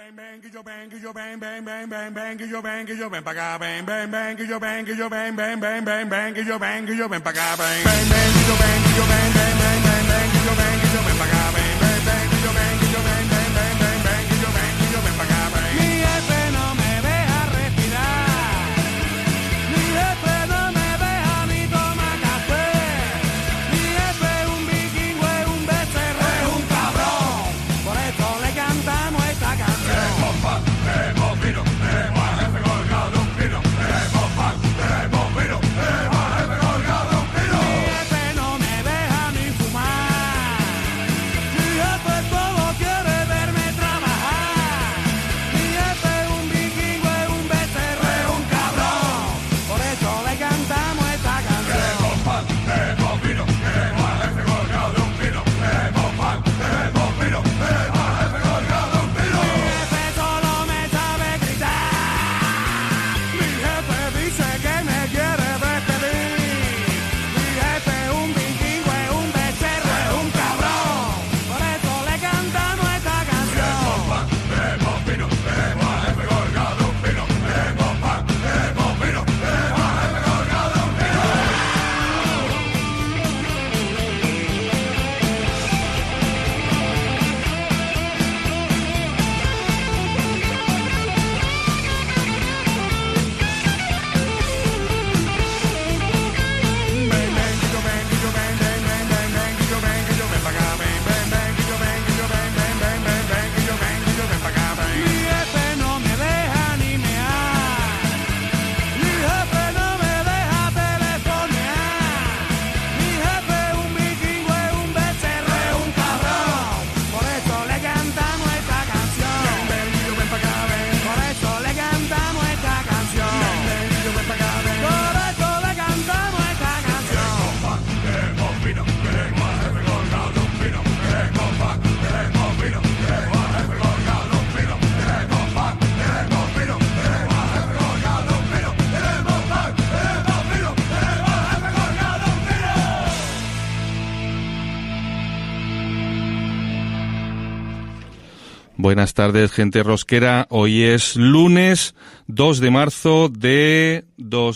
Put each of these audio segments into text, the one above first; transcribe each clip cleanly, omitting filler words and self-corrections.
Buenas tardes, gente rosquera. Hoy es lunes 2 de marzo de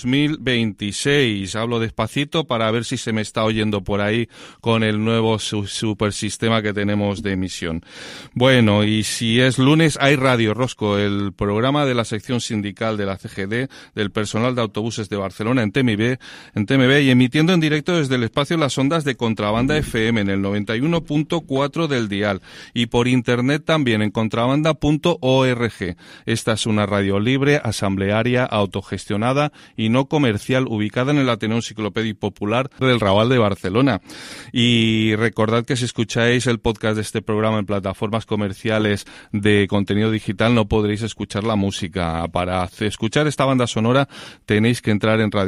2026. Hablo despacito para ver si se me está oyendo por ahí con el nuevo super sistema que tenemos de emisión. Bueno, y si es lunes, hay Radio Rosco, el programa de la sección sindical de la CGD, del personal de autobuses de Barcelona en TMB, y emitiendo en directo desde el espacio las ondas de Contrabanda FM en el 91.4 del dial y por internet también en contrabanda.org. Esta es una radio libre, asamblearia, autogestionada y no comercial, ubicada en el Ateneo Enciclopédico Popular del Raval de Barcelona. Y recordad que si escucháis el podcast de este programa en plataformas comerciales de contenido digital no podréis escuchar la música. Para escuchar esta banda sonora tenéis que entrar en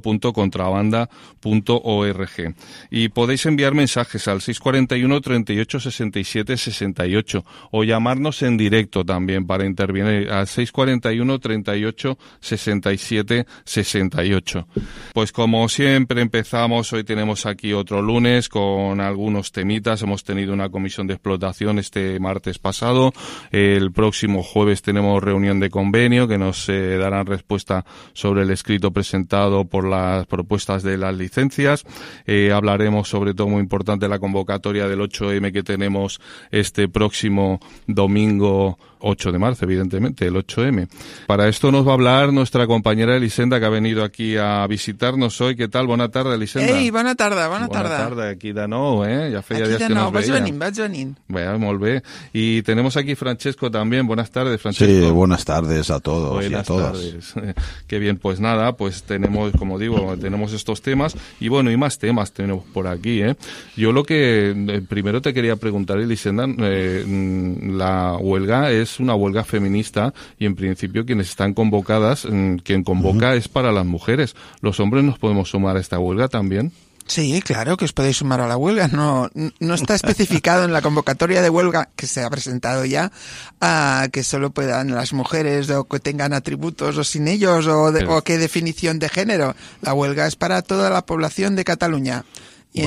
radiorosco.contrabanda.org y podéis enviar mensajes al 641 38 67 68 o llamarnos en directo también para intervenir al 641 38 67 68. Pues como siempre empezamos, hoy tenemos aquí otro lunes con algunos temitas. Hemos tenido una comisión de explotación este martes pasado. El próximo jueves tenemos reunión de convenio que nos darán respuesta sobre el escrito presentado por las propuestas de las licencias. Hablaremos sobre todo, muy importante, la convocatoria del 8M que tenemos este próximo domingo 8 de marzo, evidentemente, el 8M. Para esto nos va a hablar nuestra compañera Elisenda, que ha venido aquí a visitarnos hoy. ¿Qué tal? Bona tarda, Elisenda. Ei, bona tarda. Bona tarda, aquí de nou, Ja feia dies que no nos veiem. Vaig venint. Bé, molt bé. Y tenemos aquí Francesco también. Buenas tardes, Francesco. Sí, buenas tardes a todos buenas y a todas. Tardes. Qué bien, pues nada, pues tenemos, como digo, tenemos estos temas y bueno, y más temas tenemos por aquí, Yo lo que primero te quería preguntar, Elisenda, la huelga es una huelga feminista y en principio quienes están convocadas, quien convoca es para las mujeres. ¿Los hombres nos podemos sumar a esta huelga también? Sí, claro que os podéis sumar a la huelga. No está especificado en la convocatoria de huelga que se ha presentado ya que solo puedan las mujeres o que tengan atributos o sin ellos o qué definición de género. La huelga es para toda la población de Cataluña.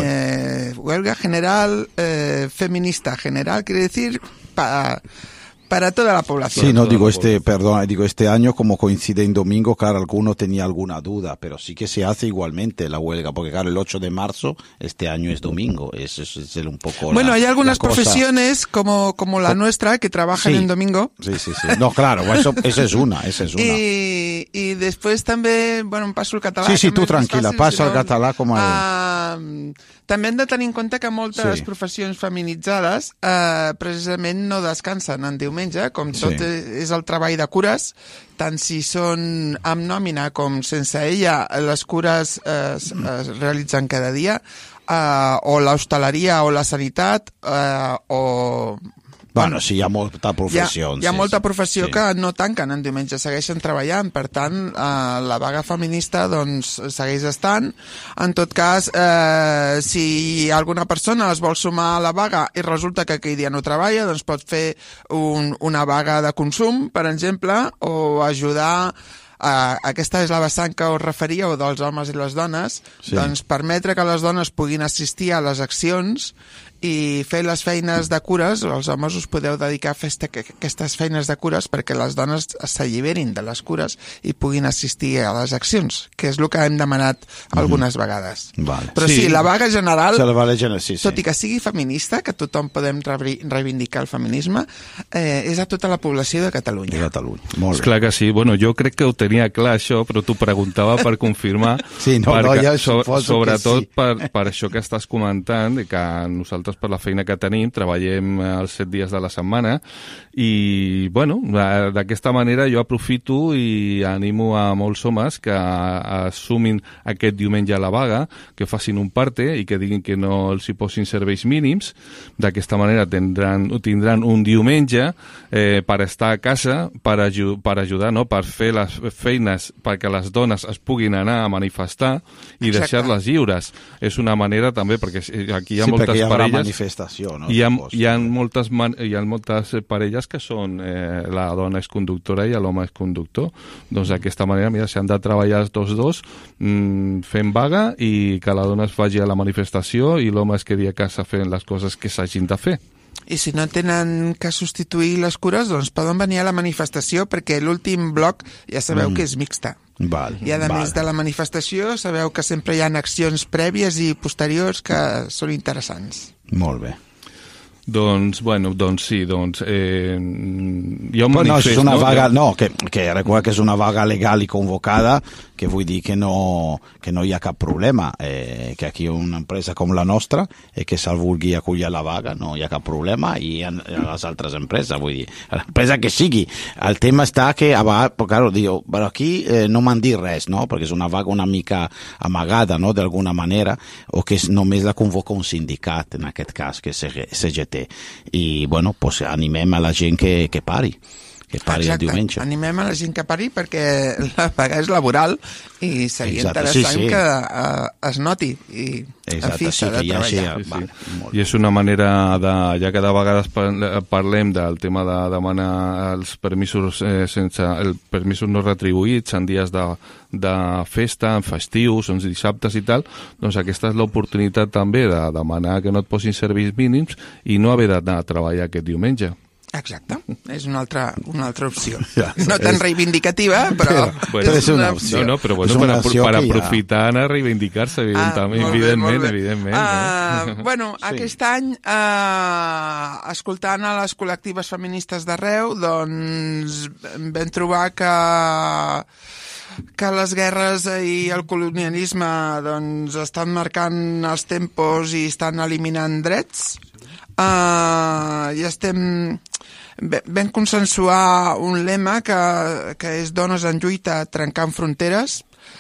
Bueno. Huelga general feminista. General quiere decir para para toda la población. Sí, no, digo este año como coincide en domingo, claro, alguno tenía alguna duda, pero sí que se hace igualmente la huelga, porque claro, el 8 de marzo este año es domingo, es un poco bueno, hay algunas profesiones como la nuestra que trabajan en domingo. Sí. No, claro, esa es una. I després també, bueno, em passo el català. Sí, tu tranquil·la, passa el català com a... També hem de tenir en compte que moltes professions feminitzades precisament no descansen en diumenge, com tot és el treball de cures, tant si són amb nòmina com sense ella, les cures es realitzen cada dia, o l'hostaleria o la sanitat, o... Bueno, sí, hi ha molta professió. Hi ha molta professió que no tanquen en diumenge, segueixen treballant. Per tant, la vaga feminista doncs segueix estant. En tot cas, si alguna persona es vol sumar a la vaga i resulta que aquell dia no treballa, doncs pot fer una vaga de consum, per exemple, o ajudar... aquesta és la vessant que us referia, o dels homes i les dones, doncs permetre que les dones puguin assistir a les accions i fer les feines de cures, els homes us podeu dedicar a fer aquestes feines de cures perquè les dones s'alliberin de les cures i puguin assistir a les accions, que és el que hem demanat algunes vegades. Vale. Però sí, la vaga general, sí. Tot i que sigui feminista, que tothom podem reivindicar el feminisme, és a tota la població de Catalunya. Molt bé. Esclar que sí. Bueno, jo crec que ho tenia clar això, però t'ho preguntava per confirmar. Sobretot per això que estàs comentant, que nosaltres per la feina que tenim, treballem els 7 dies de la setmana i, bueno, d'aquesta manera jo aprofito i animo a molts homes que assumin aquest diumenge a la vaga, que facin un parte i que diguin que no els hi posin serveis mínims. D'aquesta manera tindran un diumenge per estar a casa, per ajudar, no? Per fer les feines perquè les dones es puguin anar a manifestar i deixar-les lliures. És una manera també, perquè aquí hi ha moltes parelles manifestació, no? Hi ha moltes parelles que són la dona és conductora i l'home és conductor. Doncs d'aquesta manera, mira, s'han de treballar els dos fent vaga i que la dona es vagi a la manifestació i l'home es quedi a casa fent les coses que s'hagin de fer. I si no tenen que substituir les cures, doncs poden venir a la manifestació, perquè l'últim bloc ja sabeu que és mixta. I a més de la manifestació sabeu que sempre hi ha accions prèvies i posteriors que són interessants. Molt bé. Doncs sí, jo manifesto... És una vaga, que recorda que és una vaga legal i convocada, que vull dir que no hi ha cap problema, que aquí una empresa com la nostra, que se'l vulgui acollir a la vaga, no hi ha cap problema, i a les altres empreses, vull dir, l'empresa que sigui. El tema està que, claro, diu, però aquí no m'han dit res, no?, perquè és una vaga una mica amagada, no?, d'alguna manera, o que només la convoca un sindicat, en aquest cas, que és CGT. I, bueno, pues animem a la gent que pari el diumenge. Animem a la gent que pari perquè la vaga és laboral i seria interessant que es noti i en fi s'ha de treballar. I és una manera ja que de vegades parlem del tema de demanar els permisos permisos no retribuïts en dies de festa, en festius, en dissabtes i tal, doncs aquesta és l'oportunitat també de demanar que no et posin serveis mínims i no haver d'anar a treballar aquest diumenge. Exacte, és una altra opció. No tan reivindicativa, però és una opció. No, però bueno, per aprofitar a reivindicar-se, evidentment. Bueno, aquest any, escoltant a les col·lectives feministes d'arreu, doncs vam trobar que les guerres i el colonialisme doncs, estan marcant els tempos i estan eliminant drets. I vam consensuar un lema que és Dones en lluita trencant fronteres,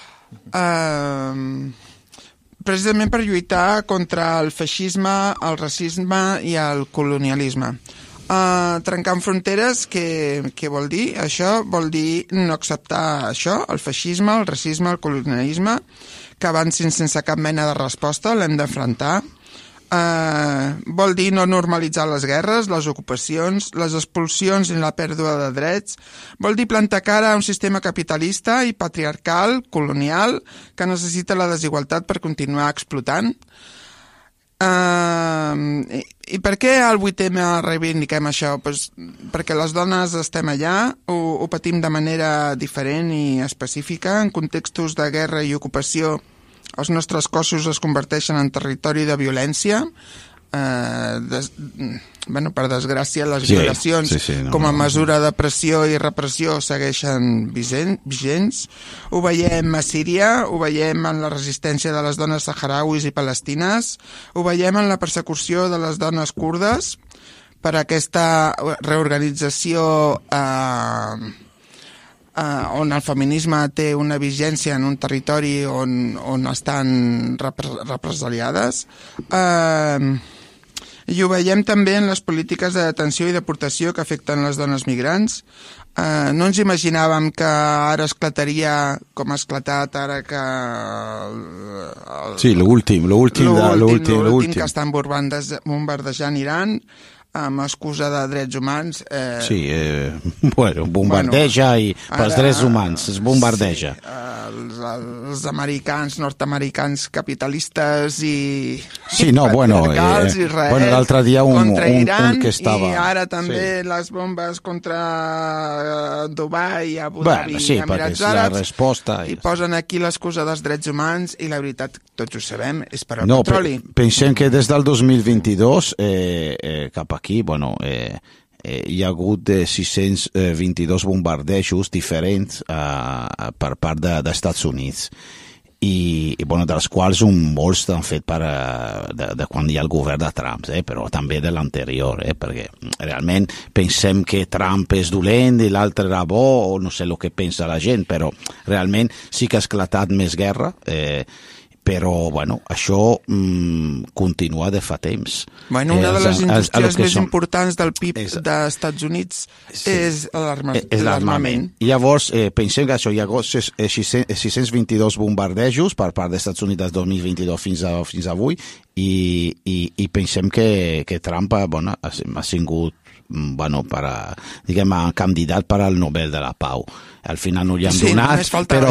precisament per lluitar contra el feixisme, el racisme i el colonialisme. Trencant fronteres, què vol dir? Això vol dir no acceptar això, el feixisme, el racisme, el colonialisme, que avancin sense cap mena de resposta, l'hem d'afrontar. Vol dir no normalitzar les guerres, les ocupacions, les expulsions i la pèrdua de drets. Vol dir plantar cara a un sistema capitalista i patriarcal, colonial, que necessita la desigualtat per continuar explotant. I per què al 8M reivindiquem això? Pues perquè les dones estem allà, ho patim de manera diferent i específica. En contextos de guerra i ocupació, els nostres cossos es converteixen en territori de violència. Per desgràcia, les violacions com a mesura de pressió i repressió segueixen vigents. Ho veiem a Síria, ho veiem en la resistència de les dones saharauis i palestines, ho veiem en la persecució de les dones kurdes per aquesta reorganització on el feminisme té una vigència en un territori on estan represaliades. I ho veiem també en les polítiques de detenció i deportació que afecten les dones migrants. No ens imaginàvem que ara esclataria com ha esclatat ara que... Sí, l'últim que estan bombardejant Iran amb excusa de drets humans. Bombardeja i pels drets humans, es bombardeja. Els americans, nord-americans capitalistes i Israel l'altre dia contra Iran, que estava... i ara també les bombes contra Dubai, Abu Dhabi i Emirats Àrabs, i posen aquí l'excusa dels drets humans i la veritat, tots ho sabem, és per al petroli. Pensem que des del 2022 cap aquí, hi ha hagut 622 bombardejos diferents per part dels Estats Units i dels quals molts han fet de quan hi ha el govern de Trump, però també de l'anterior, perquè realment pensem que Trump és dolent i l'altre era bo, o no sé el que pensa la gent, però realment sí que ha esclatat més guerra, però això continua de fa temps. Una de les indústries més importants del PIB dels Estats Units és l'armament. Llavors, pensem que hi ha 622 bombardejos per part dels Estats Units del 2022 fins avui i pensem que Trump ha sigut candidat per al Nobel de la Pau. Al final no li han donat, però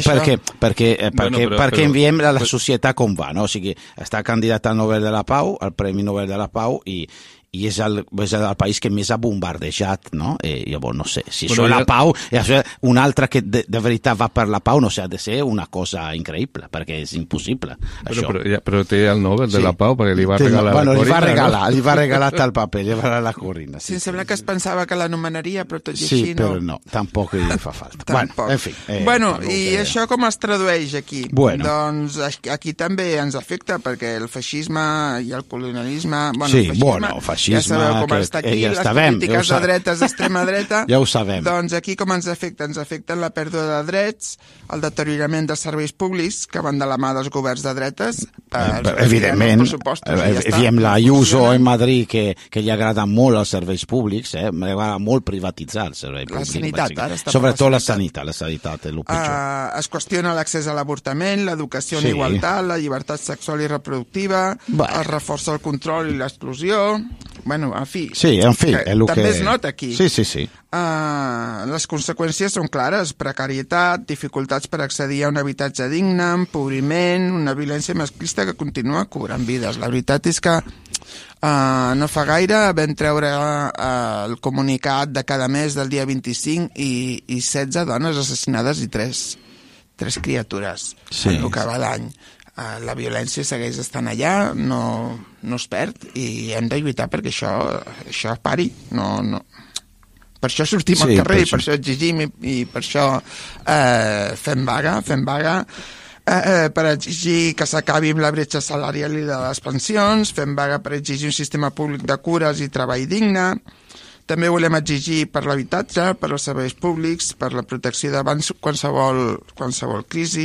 perquè enviem a la societat com va, no? O sigui, està candidat al Nobel de la Pau, al Premi Nobel de la Pau, i és el país que més ha bombardejat, no? Llavors, no sé, si això la pau, un altre que de veritat va per la pau, no sé, ha de ser una cosa increïble, perquè és impossible. Però té el Nobel de la Pau, perquè li va regalar la Corina. Li va regalar tal paper, li va regalar la Corina. Sí, sembla que es pensava que l'anomenaria, però tot i així no. Sí, però no, tampoc li fa falta. En fi. I això com es tradueix aquí? Doncs aquí també ens afecta, perquè el feixisme i el colonialisme... Ja sabeu com està aquí, les polítiques de dretes, d'extrema dreta. Ja ho sabem. Doncs aquí com ens afecta? Ens afecten la pèrdua de drets, el deteriorament dels serveis públics, que van de la mà dels governs de dretes. Evidentment, diem la Ayuso en Madrid, que li agrada molt els serveis públics, m'agrada molt privatitzar els serveis públics. La sanitat, ara està sobretot la sanitat és el pitjor. Es qüestiona l'accés a l'avortament, l'educació en igualtat, la llibertat sexual i reproductiva, es reforça el control i l'exclusió... en fi, també es nota aquí. Sí. Les conseqüències són clares: precarietat, dificultats per accedir a un habitatge digne, empobriment, una violència masclista que continua cobrant vides. La veritat és que no fa gaire vam treure el comunicat de cada mes del dia 25 i 16 dones assassinades i 3 criatures en el que va d'any. La violència segueix estant allà, no es perd, i hem de lluitar perquè això pari. Per això sortim al carrer, per això exigim i per això fem vaga per exigir que s'acabi amb la bretxa salarial i de les pensions, fem vaga per exigir un sistema públic de cures i treball digne. També volem exigir per l'habitatge, per els serveis públics, per la protecció davant qualsevol crisi.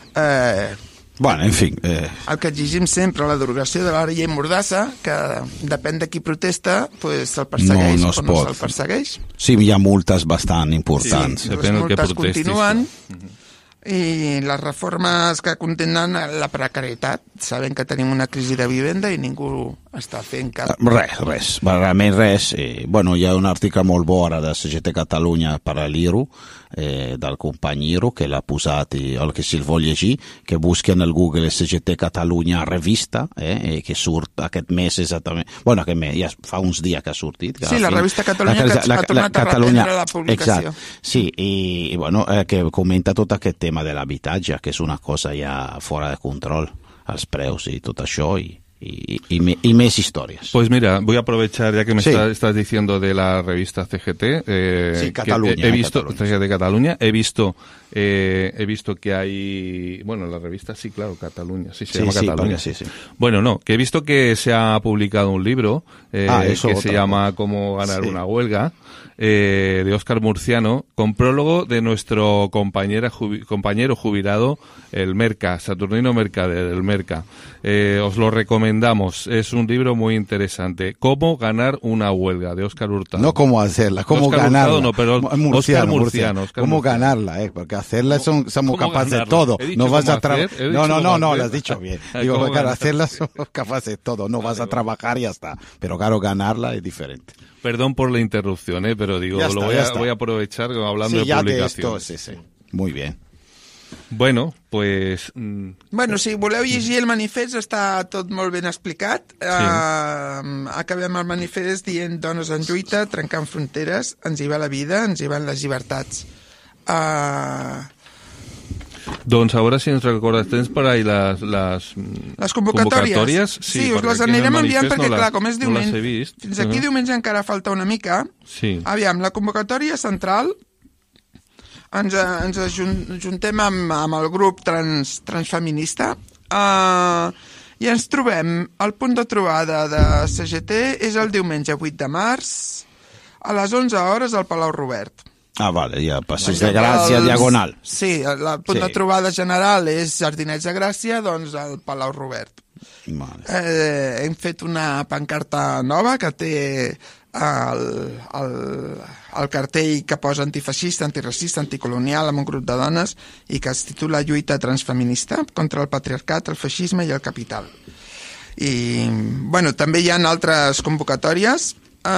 En fi... El que exigim sempre, la derogació de la llei Mordassa, que depèn de qui protesta, se'l persegueix o no se'l persegueix. Sí, hi ha multes bastant importants. Sí, les multes continuen i les reformes que contenen la precarietat. Sabem que tenim una crisi de vivenda i ningú està fent cap... Res, realment res. Bueno, hi ha un article molt bo ara de CGT Catalunya per a l'Iro, del company Iro, que l'ha posat, i el que si el vol llegir, que busquen al Google CGT Catalunya revista, que surt aquest mes exactament. Bueno, aquest mes, ja fa uns dies que ha sortit. Sí, la revista Catalunya que ha tornat a reprendre la publicació. Exacte. Sí, i bueno, que comenta tot aquest tema de l'habitatge, que és una cosa ja fora de control, els preus i tot això, y más historias. Pues mira, voy a aprovechar ya que me estás diciendo de la revista CGT. Sí, Cataluña. He visto Cataluña. CGT Cataluña, he visto que hay, bueno, la revista sí, claro, Cataluña, sí se llama Cataluña. Sí. Bueno, no, que he visto que se ha publicado un libro que se llama Cómo ganar una huelga. De Óscar Murciano, con prólogo de nuestro compañero jubilado, el Merca, Saturnino Mercader, el Merca. Os lo recomendamos, es un libro muy interesante. Cómo ganar una huelga, de Óscar Hurtado. No cómo hacerla, cómo Óscar ganarla. Hurtado, no, pero Óscar Murciano. Cómo ganarla, porque hacerla somos capaces de todo. No vas a trabajar. No, lo has dicho bien. Digo, claro, hacerla somos capaces de todo. No vas a trabajar y ya está. Pero claro, ganarla es diferente. Perdón por la interrupción, pero digo, voy a aprovechar hablando de publicaciones. Sí. Muy bien. Bueno, pues... Bueno, si voleu llegir el manifest està tot molt ben explicat. Acabem el manifest dient dones en lluita, trencant fronteres, ens hi va la vida, ens hi van les llibertats. Doncs a veure si ens recordes, tens per ahí les convocatòries? Sí, us les anirem enviant perquè, clar, com és diumenge, fins aquí diumenge encara falta una mica. Sí. Aviam, la convocatòria central, ens ajuntem amb el grup transfeminista i ens trobem, el punt de trobada de CGT és el diumenge 8 de març a les 11 hores al Palau Robert. Vale, ja Passeig de Gràcia, diagonal. Sí, el punt de trobada general és Jardinets de Gràcia, doncs al Palau Robert. Vale. Hem fet una pancarta nova que té el cartell que posa antifeixista, antiracista, anticolonial amb un grup de dones i que es titula Lluita transfeminista contra el patriarcat, el feixisme i el capital. I, bueno, també hi ha altres convocatòries.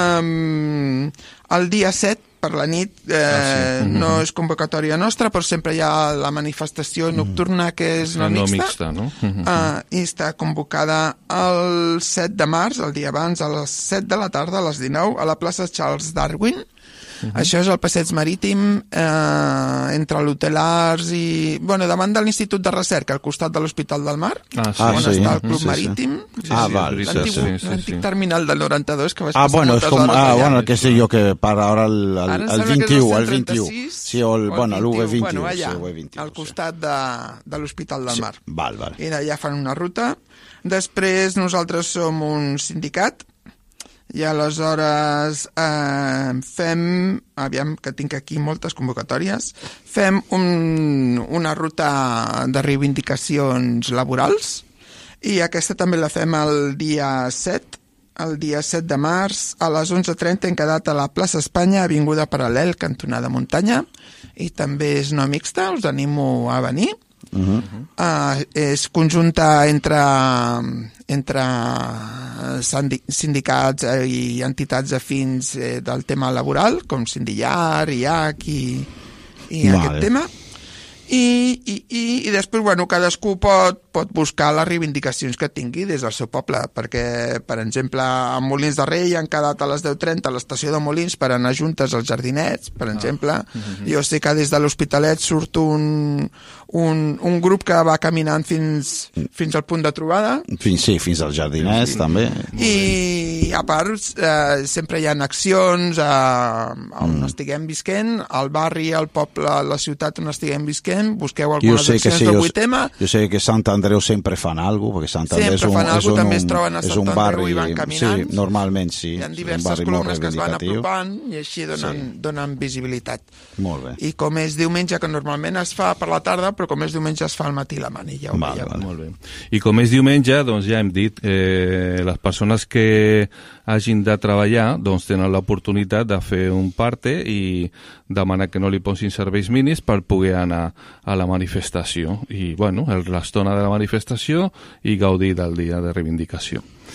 El dia 7 per la nit, no és convocatòria nostra, però sempre hi ha la manifestació nocturna que és no mixta, no? I està convocada el 7 de març, el dia abans, a les 7 de la tarda, a les 19, a la plaça Charles Darwin. Això és el passeig marítim entre l'Hotel Arts i... Bueno, davant de l'Institut de Recerca, al costat de l'Hospital del Mar, on està el Club Marítim. L'antic terminal del 92, que vaig passar moltes hores allà. Bueno, que sé jo, que per ara el 21. Sí, l'UV21. Al costat de l'Hospital del Mar. Val. I d'allà fan una ruta. Després nosaltres som un sindicat i aleshores fem, aviam que tinc aquí moltes convocatòries, fem una ruta de reivindicacions laborals i aquesta també la fem el dia 7 de març a les 11:30 hem quedat a la plaça Espanya, avinguda Paral·lel, cantonada Muntanya, i també és no mixta, us animo a venir. És conjunta entre sindicats i entitats afins del tema laboral, com Sindillar, IAC i aquest tema. I després, bueno, cadascú pot buscar les reivindicacions que tingui des del seu poble, perquè, per exemple, a Molins de Rei han quedat a les 10:30 a l'estació de Molins per anar juntes als Jardinets, per exemple. Jo sé que des de l'Hospitalet surt un grup que va caminant fins al punt de trobada. Fins als Jardinets, també. I, a part, sempre hi ha accions on estiguem visquent, al barri, al poble, a la ciutat on estiguem visquent, busqueu algunes accions de 8M. Jo sé que Sant Andreu sempre fan alguna cosa, perquè Sant Andreu també es troben a Sant Andreu i van caminant. Sí, normalment sí. Hi ha diverses columnes que es van apropant i així donen visibilitat. Molt bé. I com és diumenge, que normalment es fa per la tarda, però com és diumenge es fa al matí la mani, ja ho veieu. Molt bé. I com és diumenge, doncs ja hem dit, les persones que hagin de treballar doncs tenen l'oportunitat de fer un parte i demanar que no li posin serveis mínims per poder anar a la manifestació. I, bueno, l'estona de la manifestació i gaudir del dia de reivindicació.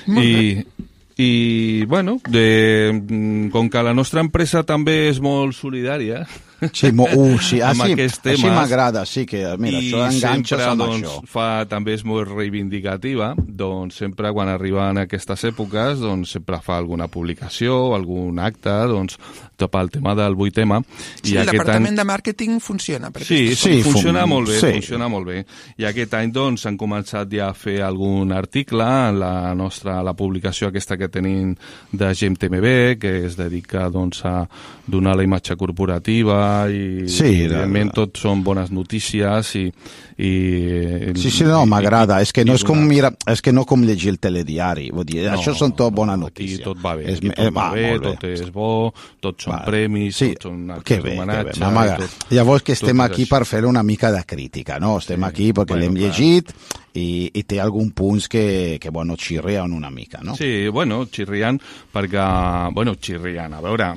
I bueno, com que la nostra empresa també és molt solidària, sí, sí, amb sí, aquests temes, així m'agrada, sí, que mira, això enganxes amb això. També és molt reivindicativa, doncs sempre quan arriben aquestes èpoques, doncs sempre fa alguna publicació, algun acte, doncs tot el tema del 8M. Sí, el departament de màrqueting funciona. Sí, funciona molt bé, funciona molt bé. I aquest any, doncs, han començat ja a fer algun article en la publicació aquesta que tenim de GemTMB, que es dedica, doncs, a donar la imatge corporativa i evidentment tot són bones notícies i no, m'agrada, és que no és com és que no com llegir el telediari, vull dir, això són tot bones notícies. Tot va bé, tot és bo, tots són premis, tots són actes d'homenatge. Llavors que estem aquí per fer una mica de crítica, no? Estem aquí perquè l'hem llegit i té algun punts que bueno, xirrien una mica, no? Sí, bueno, xirrien perquè... Bueno, xirrien, a veure...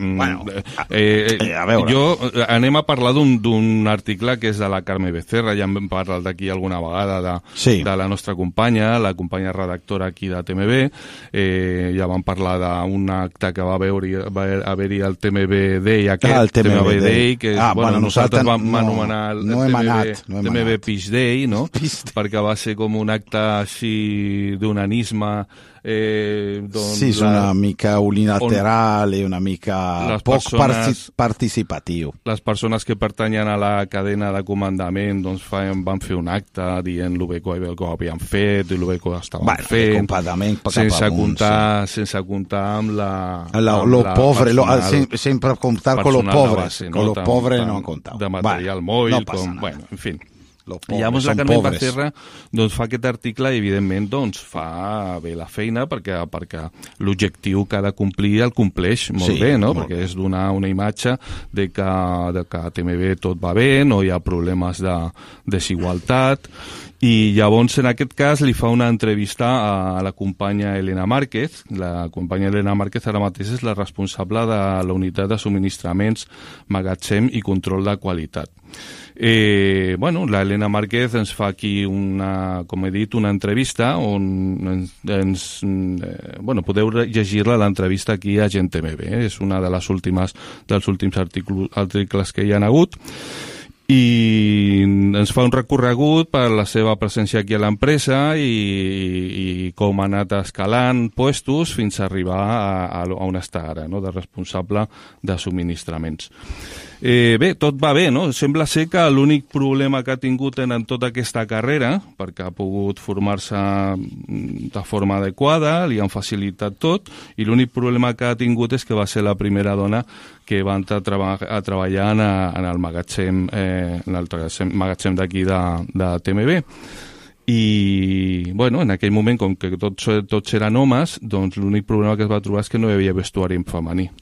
Jo anem a parlar d'un article que és de la Carme Becerra, ja en vam parlar d'aquí alguna vegada de la nostra companya, la companya redactora aquí de TMB, ja vam parlar d'un acte que va haver-hi al TMB Day, aquest TMB Day, que nosaltres vam anomenar el TMB Peace Day, no? Perquè va ser com un acte així d'unanisme. Sí, és una mica unilateral i una mica poc participatiu. Les persones que pertanyen a la cadena de comandament doncs van fer un acte dient lo bé que ho havien fet i lo bé que ho estaven fent, sense comptar amb lo pobre, sempre comptar con lo pobre, con lo pobre no han comptat. De material mòbil, en fi. Llavors la Carme Becerra doncs, fa aquest article i evidentment doncs, fa bé la feina perquè l'objectiu que ha de complir el compleix molt bé, no? Perquè és donar una imatge de que a TMB tot va bé, no hi ha problemes de desigualtat. I llavors, en aquest cas, li fa una entrevista a la companya Elena Márquez. La companya Elena Márquez ara mateix és la responsable de la unitat de subministraments, magatzem i control de qualitat. La Elena Márquez ens fa aquí com he dit, una entrevista on podeu llegir-la, l'entrevista aquí a GemTMB. És una dels últims articles que hi ha hagut. I ens fa un recorregut per la seva presència aquí a l'empresa i com ha anat escalant puestos fins a arribar a on està ara, no? De responsable de subministraments. Bé, tot va bé, no? Sembla ser que l'únic problema que ha tingut en tota aquesta carrera, perquè ha pogut formar-se de forma adequada, li han facilitat tot, i l'únic problema que ha tingut és que va ser la primera dona que va entrar a treballar en el magatzem d'aquí de TMB. I, en aquell moment, com que tots eren homes, doncs l'únic problema que es va trobar és que no hi havia vestuari en femení.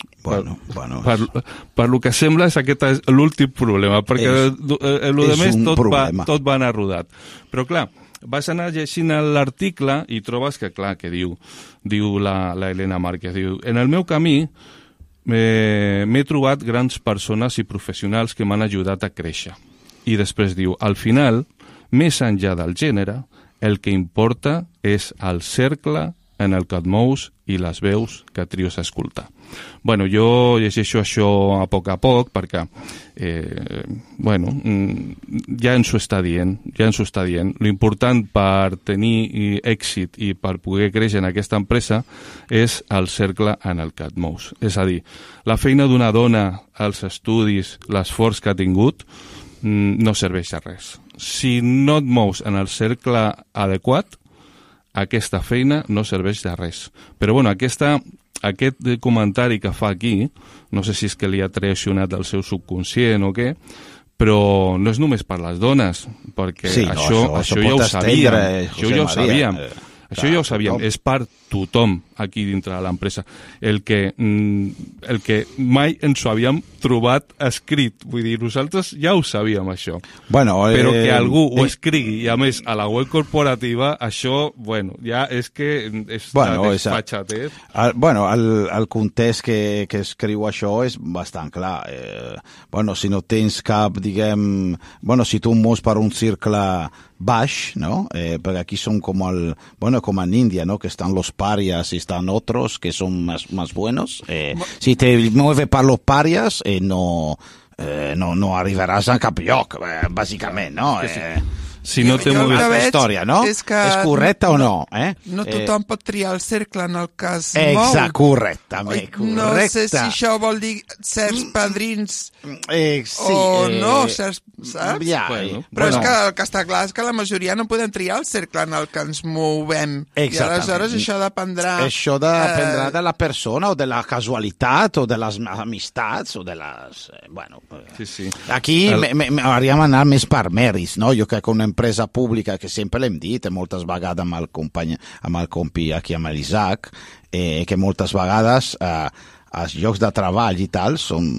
Per lo que sembla, aquest és l'últim problema, perquè el de més tot va anar rodat. Però clar, vas anar llegint l'article i trobes que, clar, que diu la Elena Márquez, diu, en el meu camí m'he trobat grans persones i professionals que m'han ajudat a créixer. I després diu, al final, més enllà del gènere, el que importa és el cercle en el que et mous i les veus que trios a escoltar. Jo llegeixo això a poc perquè, ja ens ho està dient. L'important per tenir èxit i per poder créixer en aquesta empresa és el cercle en el que et mous. És a dir, la feina d'una dona, els estudis, l'esforç que ha tingut, no serveix de res. Si no et mous en el cercle adequat, aquesta feina no serveix de res. Però aquest comentari que fa aquí, no sé si és que li ha traicionat el seu subconscient o què, però no és només per les dones, perquè això ja ho sabíem. Això ja ho sabíem, és per tothom aquí dintre de l'empresa. El que mai ens ho havíem trobat escrit. Vull dir, nosaltres ja ho sabíem, això. Però que algú ho escrigui, i a més, a la web corporativa, això, ja és que és despatxat. El context que escriu això és bastant clar. Si no tens cap, si tu mos per un cercle baix, ¿no? Porque aquí son como como en India, ¿no? Que están los parias y están otros que son más buenos. Si te mueves para los parias, no arribaràs a cap lloc, bàsicament, no? Si no te mueves... La història, no? És correcte o no? No tothom pot triar el cercle en el cas Exacte, correctament, correcte. No sé si això vol dir certs padrins sí, o no, saps? Ja, però és que el que està clar és que la majoria no podem triar el cercle en el que ens movem. I aleshores això dependrà... Això dependrà de la persona o de la casualitat o de les amistats o de les... Bueno, sí. Aquí hauríem d'anar més per mèrits, no? Jo crec que una empresa pública, que sempre l'hem dit moltes vegades amb el compi aquí amb l'Isaac, que moltes vegades els llocs de treball i tal són,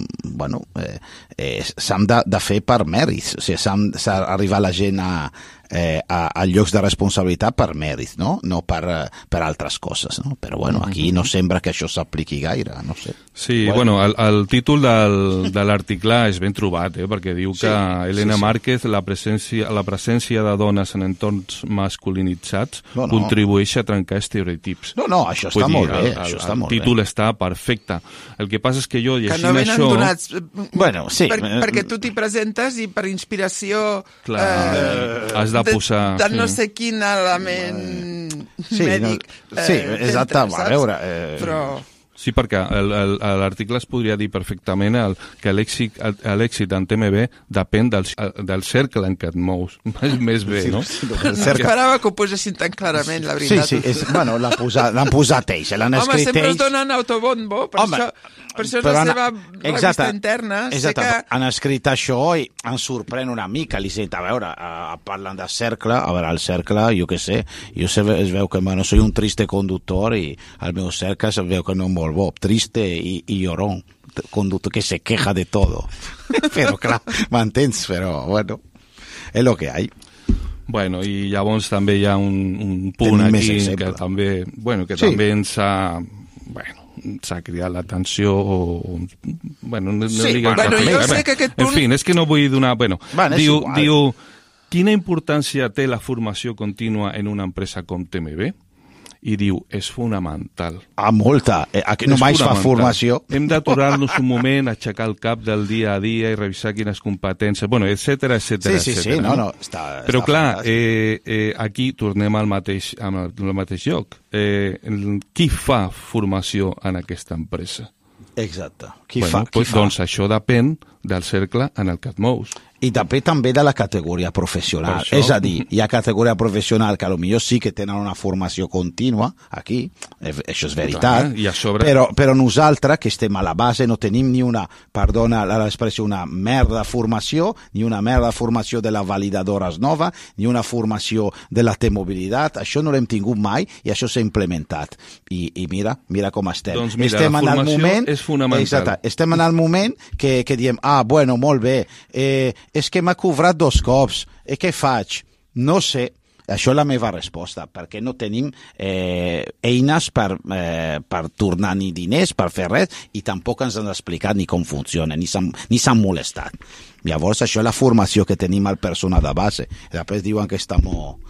s'han de fer per mèrits, o sigui, s'ha d'arribar la gent a llocs de responsabilitat per mèrits, no per altres coses, no? Però aquí no sembra que això s'apliqui gaire, no sé. Sí, el títol de l'article és ben trobat, perquè diu que Elena Márquez, la presència de dones en entorns masculinitzats contribueix a trencar estereotips. No, això està molt bé. El títol està perfecte. El que passa és que jo llegint això... Que no venen donats... sí. Perquè tu t'hi presentes i per inspiració... Clar, has de posar... De no sé quin element mèdic... Sí, exacte, a veure... Però... Sí, perquè l'article es podria dir perfectament que l'èxit en TMB depèn del cercle en què et mous. Més bé, no? Esperava que ho posessin tan clarament, la veritat. Sí, l'han posat ells, l'han escrit ells. Home, sempre es donen autobombo, per això és la seva revista interna. Exacte, han escrit això i em sorprèn una mica. A veure, parlen de cercle, a veure, el cercle, jo què sé, es veu que soy un triste conductor i el meu cercle es veu que no molt bo, triste y llorón, conductor que se queja de todo. Pero claro, m'entens, però bueno, és lo que hay. Bueno, i llavors també hi ha un punt aquí que també, també ens ha... s'ha cridat l'atenció jo sé que aquest punt... En fi, és que no vull donar... Diu, quina importància té la formació contínua en una empresa com TMB? I diu, és fonamental. Molta. Aquí només fa formació. Hem d'aturar-nos un moment, aixecar el cap del dia a dia i revisar quines competències, etcètera. Sí, no, Però clar, aquí tornem al mateix lloc. Qui fa formació en aquesta empresa? Exacte. Qui fa? Doncs això depèn del cercle en el que et mous. I també de la categoria professional. És a dir, hi ha categoria professional que potser sí que tenen una formació contínua, aquí, això és veritat, però nosaltres, que estem a la base, no tenim ni una, perdona l'expressió, una merda formació, ni una merda formació de les validadores nova, ni una formació de la T-mobilitat, això no l'hem tingut mai i això s'ha implementat. I mira com estem. Doncs mira, la formació és fonamental. Exacte, estem en el moment que diem, molt bé, és que m'ha cobrat 2 cops, què faig? No sé, això és la meva resposta, perquè no tenim eines per tornar ni diners, per fer res, i tampoc ens han explicat ni com funciona, ni s'han molestat. Llavors, això és la formació que tenim al personal de base. Després diuen que estem...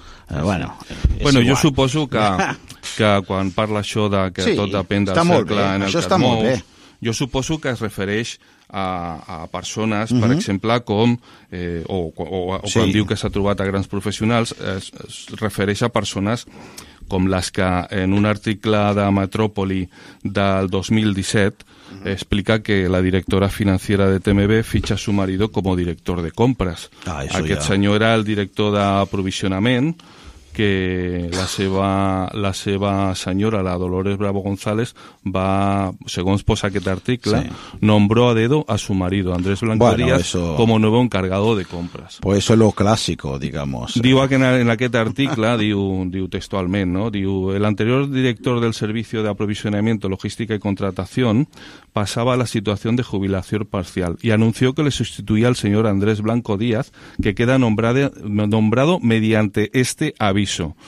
jo suposo que quan parla això de que tot depèn del cercle en el que et mous, jo suposo que es refereix a persones, per exemple, com, quan diu que s'ha trobat a grans professionals, es refereix a persones com les que en un article de Metròpoli del 2017 explica que la directora financiera de TMB ficha a su marido como director de compras. Aquest senyor era el director d'aprovisionament, que la seva senyora, la Dolores Bravo González, va, segons posa aquest article, nombró a dedo a su marido, Andrés Blanco Díaz, como nuevo encargado de compras. Pues eso es lo clásico, digamos. Diu que en aquest article, diu textualment, ¿no? Diu, el anterior director del Servicio de Aprovisionamiento, Logística y Contratación pasaba a la situación de jubilación parcial y anunció que le sustituía al señor Andrés Blanco Díaz, que queda nombrado mediante este aviso.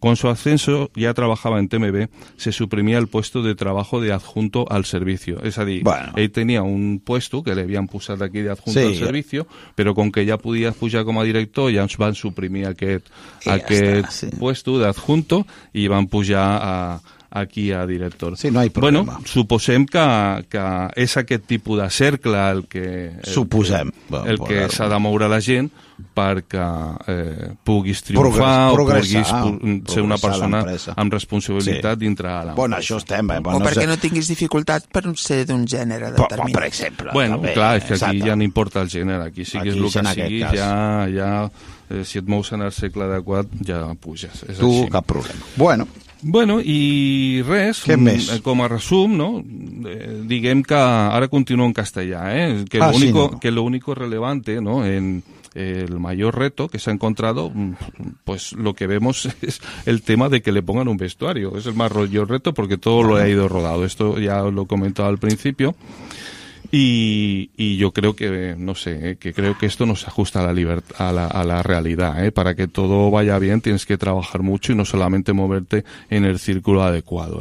Con su ascenso, ya trabajava en TMB, se suprimia el puesto de trabajo de adjunto al servicio. És a dir, ell tenia un puesto que li havien posat aquí d'adjunto al servicio, però com que ja podia pujar com a director, ja ens van suprimir aquest puesto d'adjunto i van pujar aquí a director. Sí, no hi ha problema. Bueno, suposem que és aquest tipus de cercle el que s'ha de moure la gent perquè puguis triomfar o puguis ser una persona amb responsabilitat dintre de l'empresa. Bueno, això estem... O perquè no tinguis dificultat per ser d'un gènere determinat. Per exemple. Bueno, clar, és que aquí ja no importa el gènere, aquí siguis el que siguis, ja si et mous en el segle adequat ja puges. Tu, cap problema. Bueno, i res, com a resum, no? Diguem que ara continúo en castellà, que lo único relevante, ¿no? En el mayor reto que se ha encontrado, pues lo que vemos es el tema de que le pongan un vestuario. Es el mayor reto porque todo lo ha ido rodado. Esto ya lo he comentado al principio. Y yo creo que, no sé, que creo que esto no se ajusta a la realidad. Para que todo vaya bien tienes que trabajar mucho y no solamente moverte en el círculo adecuado.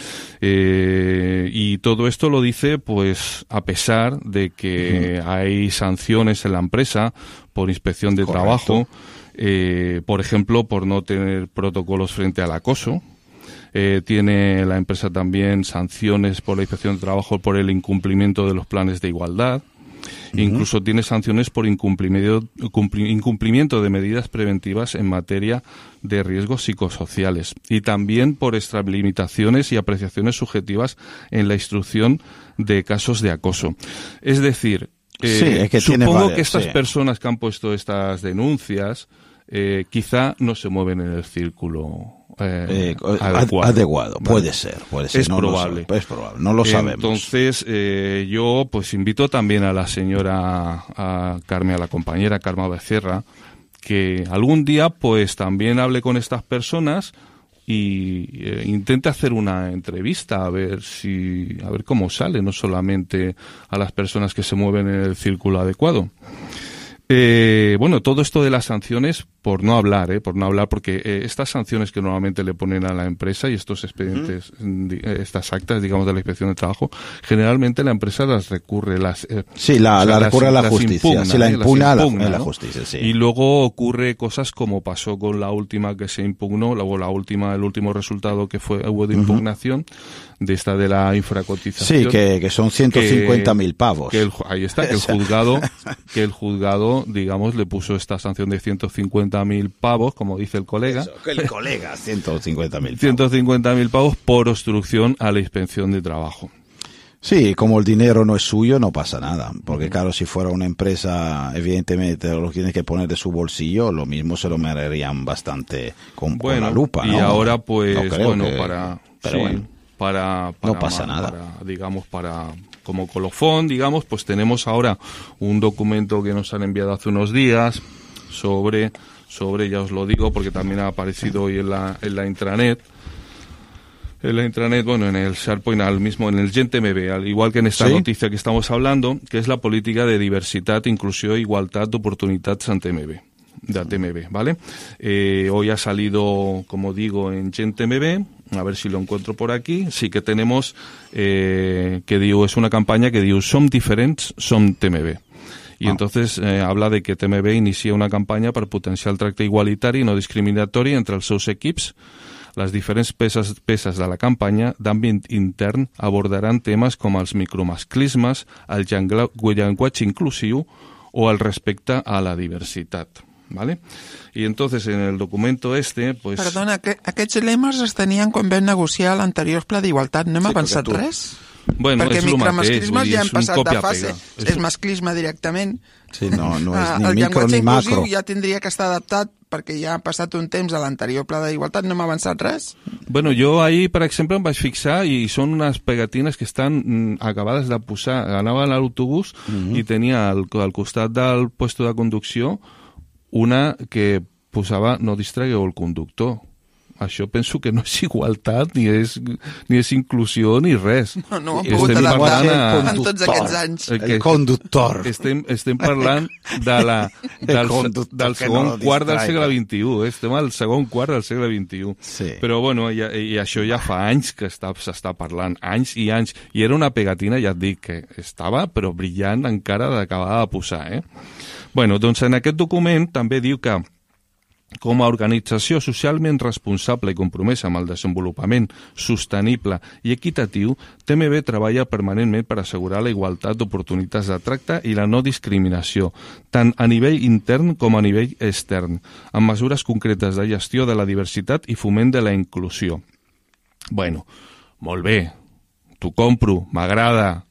Y todo esto lo dice, pues, a pesar de que hay sanciones en la empresa por inspección de trabajo, por ejemplo, por no tener protocolos frente al acoso. Tiene la empresa también sanciones por la inspección de trabajo por el incumplimiento de los planes de igualdad. Incluso tiene sanciones por incumplimiento de medidas preventivas en materia de riesgos psicosociales y también por extralimitaciones y apreciaciones subjetivas en la instrucción de casos de acoso. Es decir, supongo que estas personas que han puesto estas denuncias quizá no se mueven en el círculo adecuado. Puede ser. Es probable. Es probable, no lo sabemos. Entonces, yo pues invito también a la señora a la compañera Carme Becerra, que algún día pues también hable con estas personas y intente hacer una entrevista a ver cómo sale, no solamente a las personas que se mueven en el círculo adecuado. Bueno, todo esto de las sanciones, por no hablar, porque estas sanciones que normalmente le ponen a la empresa y estos expedientes, estas actas, digamos, de la inspección de trabajo, generalmente la empresa las recurre, la recurre a la justicia, se la impugna a la justicia, sí. Y luego ocurre cosas como pasó con la última que se impugnó, el último resultado que hubo de impugnación, de esta de la infracotización. Sí, que son 150.000 pavos. Ahí está, que el juzgado, digamos, le puso esta sanción de 150.000 pavos, como dice el colega. Eso, que el colega, 150.000 pavos. 150.000 pavos por obstrucción a la inspección de trabajo. Sí, como el dinero no es suyo, no pasa nada. Porque claro, si fuera una empresa, evidentemente lo tiene que poner de su bolsillo, lo mismo se lo mirarían bastante con la lupa, ¿no? Y ahora pues, no pasa nada. Como colofón, digamos, pues tenemos ahora un documento que nos han enviado hace unos días sobre, ya os lo digo porque también ha aparecido hoy en la intranet. En la intranet, bueno, en el SharePoint, en el GenTMB, al igual que en esta noticia que estamos hablando, que es la política de diversitat, inclusió i igualtat d'oportunitats en TMB. De TMB, ¿vale? Hoy ha salido, como digo, en GenTMB, a ver si lo encuentro por aquí. Sí que tenemos, es una campaña que diu Som diferents, som TMB. I entonces habla de que TMB inicia una campanya per potenciar el tracte igualitari i no discriminatori entre els seus equips. Les diferents peces de la campanya d'àmbit intern abordaran temes com els micromasclismes, el llenguatge inclusiu o el respecte a la diversitat. ¿Vale? Y entonces en el documento pues... Perdona, aquests lemes es tenien quan vam negociar l'anterior pla d'igualtat. No hem avançat res? Bueno, perquè és el mateix, micromasclismes ja han passat de fase. És masclisme directament. Sí, no és ni micro ni macro. El llenguatge inclusiu ja tindria que estar adaptat perquè ja ha passat un temps a l'anterior pla d'igualtat. No hem avançat res? Bueno, jo ahir, per exemple, em vaig fixar i són unes pegatines que estan acabades de posar. Anava a l'autobús i tenia al costat del puesto de conducció una que posava no distragueu el conductor. això penso que no és igualtat, ni és inclusió, ni res. No ho hem pogut adaptar en tots aquests anys. El conductor. Estem parlant del segon quart del segle XXI. Estem al segon quart del segle XXI. Sí. Però, bueno, i això ja fa anys que s'està parlant, anys i anys. I era una pegatina, ja et dic, que estava, però brillant encara d'acabar de posar, Bueno, doncs en aquest document també diu que com a organització socialment responsable i compromesa amb el desenvolupament sostenible i equitatiu, TMB treballa permanentment per assegurar la igualtat d'oportunitats de tracte i la no discriminació, tant a nivell intern com a nivell extern, amb mesures concretes de gestió de la diversitat i foment de la inclusió. Bueno, molt bé, t'ho compro, m'agrada,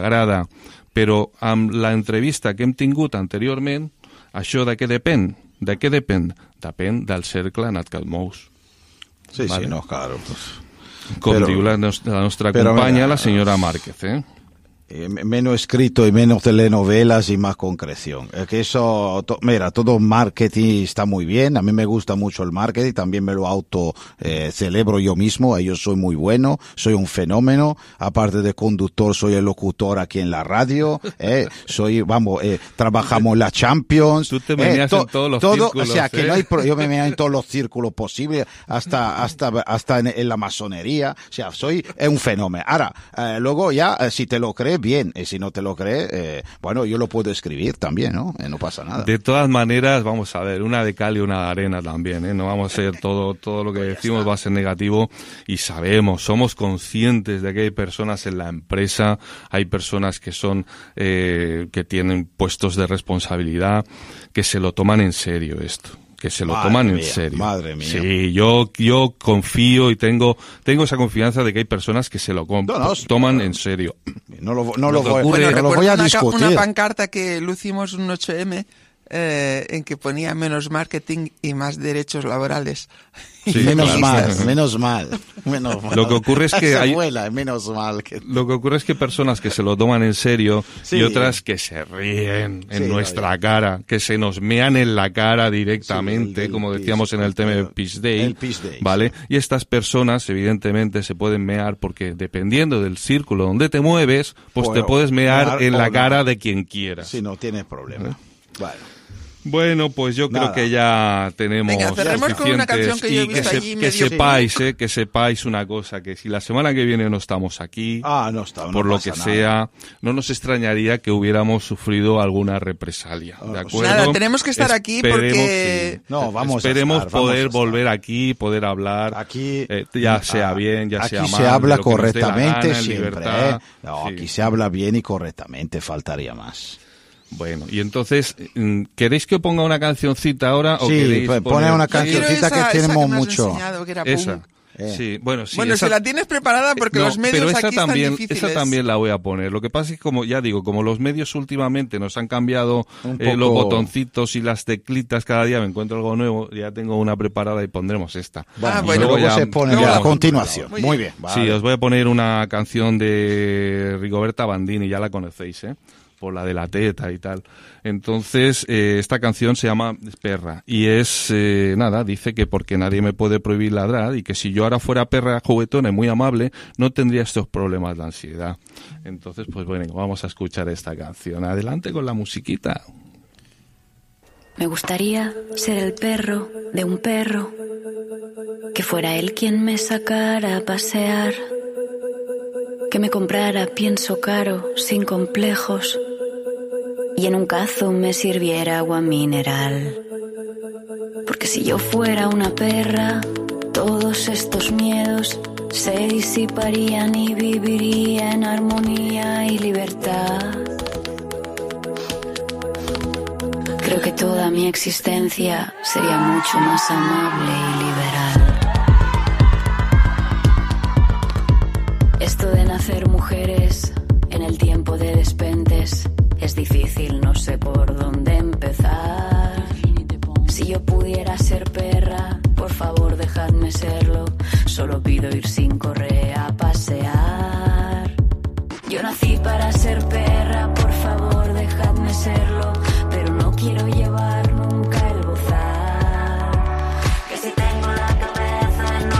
però amb l'entrevista que hem tingut anteriorment, això de què depèn? De què depèn? Depèn del cercle en el que et mous. Sí, ¿vale? sí, no, claro. Pues, com diu la nostra companya, la senyora Márquez, menos escrito y menos telenovelas y más concreción. Que eso, mira, todo marketing está muy bien. A mí me gusta mucho el marketing, también me lo celebro yo mismo. Yo soy muy bueno, soy un fenómeno. Aparte de conductor, soy el locutor aquí en la radio. Trabajamos la Champions. Tú te meneas en todos los círculos. O sea, que no hay yo me meneo en todos los círculos posibles, hasta en la masonería. O sea, soy un fenómeno. Ahora, luego ya, si te lo crees, bien, y si no te lo crees, bueno, yo lo puedo escribir también, ¿no? No pasa nada. De todas maneras, vamos a ver, una de cal y una de arena también, No vamos a ser todo lo que decimos va a ser negativo, y somos conscientes de que hay personas en la empresa, hay personas que son, que tienen puestos de responsabilidad, que se lo toman en serio esto. Que se lo toman en serio. Madre mía. Sí, yo confío y tengo esa confianza de que hay personas que se lo toman en serio. No lo voy a discutir. Una pancarta que lucimos un 8M en que ponía menos marketing y más derechos laborales. Sí, menos claro. mal. Lo que ocurre es que menos mal. Lo que ocurre es que personas que se lo toman en serio, sí, y otras que se ríen en nuestra cara, que se nos mean en la cara directamente, como decíamos en el tema del Peace Day, ¿vale? Y estas personas, evidentemente, se pueden mear porque dependiendo del círculo donde te mueves, pues te puedes mear en la cara de quien quieras. Si no tienes problema. Vale. Bueno, pues yo creo que ya tenemos cerremos con una canción que yo he visto allí que sepáis una cosa, que si la semana que viene no estamos aquí, por lo que sea, no nos extrañaría que hubiéramos sufrido alguna represalia, ¿de acuerdo? Nada, tenemos que estar aquí porque... Esperemos poder volver aquí, poder hablar, aquí, ya sea bien, ya sea mal. Aquí se habla correctamente gana, siempre, libertad, aquí se habla bien y correctamente, faltaría más. Bueno, y entonces, ¿queréis que ponga una cancioncita ahora? ¿O queréis pone una cancioncita que tenemos mucho. Esa. Sí, bueno, si la tienes preparada porque los medios aquí están difíciles. Esa también la voy a poner. Lo que pasa es que, como ya digo, como los medios últimamente nos han cambiado los botoncitos y las teclitas, cada día me encuentro algo nuevo, ya tengo una preparada y pondremos esta. Luego se pone a continuación. Muy bien. Vale. Sí, os voy a poner una canción de Rigoberta Bandini, ya la conocéis, por la de la teta y tal. Entonces, esta canción se llama Perra, y es, dice que porque nadie me puede prohibir ladrar, y que si yo ahora fuera perra juguetona y muy amable, no tendría estos problemas de ansiedad. Entonces, pues bueno, vamos a escuchar esta canción. Adelante con la musiquita. Me gustaría ser el perro de un perro, que fuera él quien me sacara a pasear, que me comprara pienso caro, sin complejos, y en un cazo me sirviera agua mineral. Porque si yo fuera una perra, todos estos miedos se disiparían y viviría en armonía y libertad. Creo que toda mi existencia sería mucho más amable y liberal. Esto de nacer mujeres en el tiempo de despentes es difícil, no sé por dónde empezar. Si yo pudiera ser perra, por favor dejadme serlo. Solo pido ir sin correa a pasear. Yo nací para ser perra, por favor dejadme serlo. Pero no quiero llevar nunca el bozal. Que si tengo la cabeza en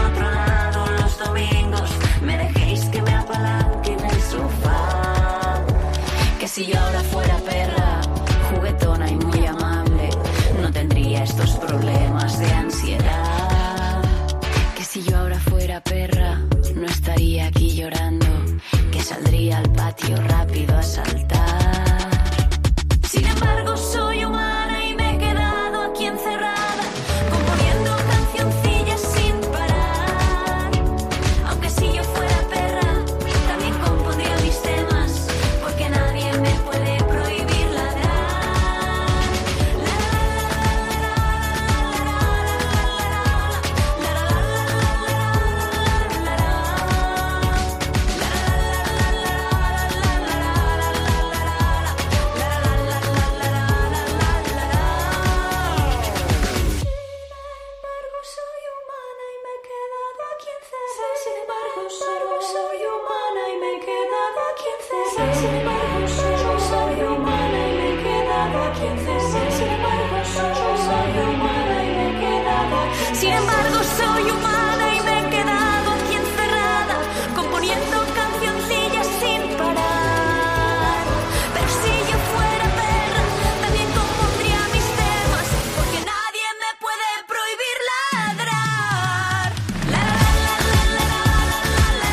Sin embargo soy humana y me he quedado aquí encerrada, componiendo cancioncillas sin parar. Pero si yo fuera perra, también compondría mis temas, porque nadie me puede prohibir ladrar. La la la la la la la